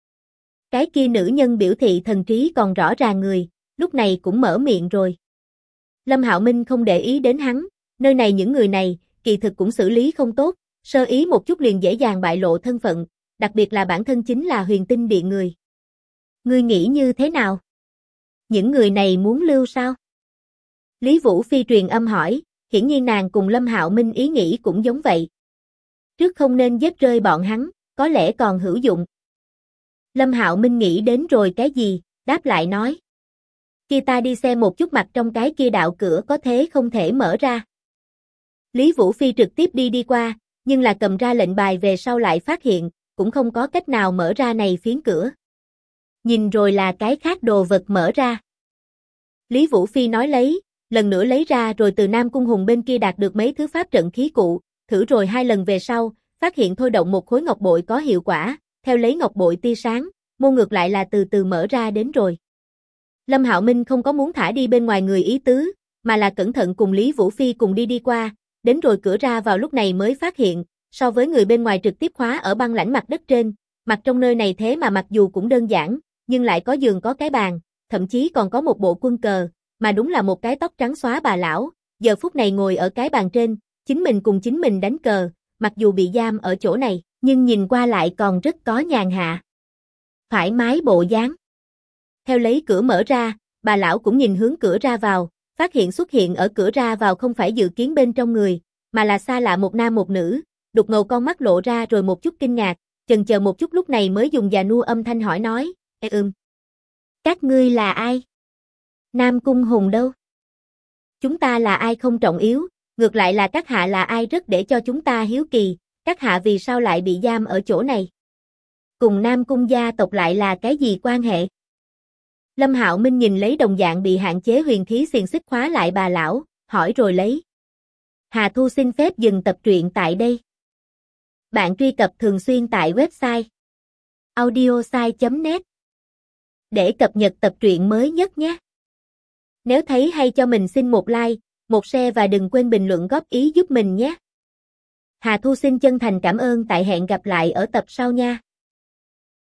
Cái kia nữ nhân biểu thị thần trí còn rõ ràng người, lúc này cũng mở miệng rồi. Lâm Hạo Minh không để ý đến hắn, nơi này những người này, kỳ thực cũng xử lý không tốt, sơ ý một chút liền dễ dàng bại lộ thân phận, đặc biệt là bản thân chính là Huyền Tinh Điện người. Ngươi nghĩ như thế nào? Những người này muốn lưu sao? Lý Vũ Phi truyền âm hỏi, hiển nhiên nàng cùng Lâm Hạo Minh ý nghĩ cũng giống vậy. Trước không nên giết rơi bọn hắn, có lẽ còn hữu dụng. Lâm Hạo Minh nghĩ đến rồi cái gì, đáp lại nói. Kia ta đi xem một chút mặt trong cái kia đạo cửa có thế không thể mở ra. Lý Vũ Phi trực tiếp đi qua, nhưng là cầm ra lệnh bài về sau lại phát hiện, cũng không có cách nào mở ra này phiến cửa. Nhìn rồi là cái khác đồ vật mở ra. Lý Vũ Phi nói lấy, lần nữa lấy ra rồi từ Nam Cung Hùng bên kia đạt được mấy thứ pháp trận khí cụ, thử rồi 2 lần về sau, phát hiện thôi động một khối ngọc bội có hiệu quả, theo lấy ngọc bội tia sáng, môn ngược lại là từ từ mở ra đến rồi. Lâm Hạo Minh không có muốn thả đi bên ngoài người ý tứ, mà là cẩn thận cùng Lý Vũ Phi cùng đi qua, đến rồi cửa ra vào lúc này mới phát hiện, so với người bên ngoài trực tiếp khóa ở băng lãnh mặt đất trên, mặt trong nơi này thế mà mặc dù cũng đơn giản, nhưng lại có giường có cái bàn, thậm chí còn có một bộ quân cờ, mà đúng là một cái tóc trắng xóa bà lão, giờ phút này ngồi ở cái bàn trên, chính mình cùng chính mình đánh cờ, mặc dù bị giam ở chỗ này, nhưng nhìn qua lại còn rất có nhàn hạ. Thoải mái bộ dáng. Theo lấy cửa mở ra, bà lão cũng nhìn hướng cửa ra vào, phát hiện xuất hiện ở cửa ra vào không phải dự kiến bên trong người, mà là xa lạ một nam một nữ, đục ngầu con mắt lộ ra rồi một chút kinh ngạc, chần chờ một chút lúc này mới dùng già nua âm thanh hỏi nói, các ngươi là ai? Nam Cung Hùng đâu? Chúng ta là ai không trọng yếu, ngược lại là các hạ là ai rất để cho chúng ta hiếu kỳ, các hạ vì sao lại bị giam ở chỗ này? Cùng Nam Cung gia tộc lại là cái gì quan hệ? Lâm Hạo Minh nhìn lấy đồng dạng bị hạn chế huyền khí xiềng xích khóa lại bà lão, hỏi rồi lấy. Hà Thu xin phép dừng tập truyện tại đây. Bạn truy cập thường xuyên tại website audiosai.net để cập nhật tập truyện mới nhất nhé. Nếu thấy hay cho mình xin một like, một share và đừng quên bình luận góp ý giúp mình nhé. Hà Thu xin chân thành cảm ơn tại hẹn gặp lại ở tập sau nha.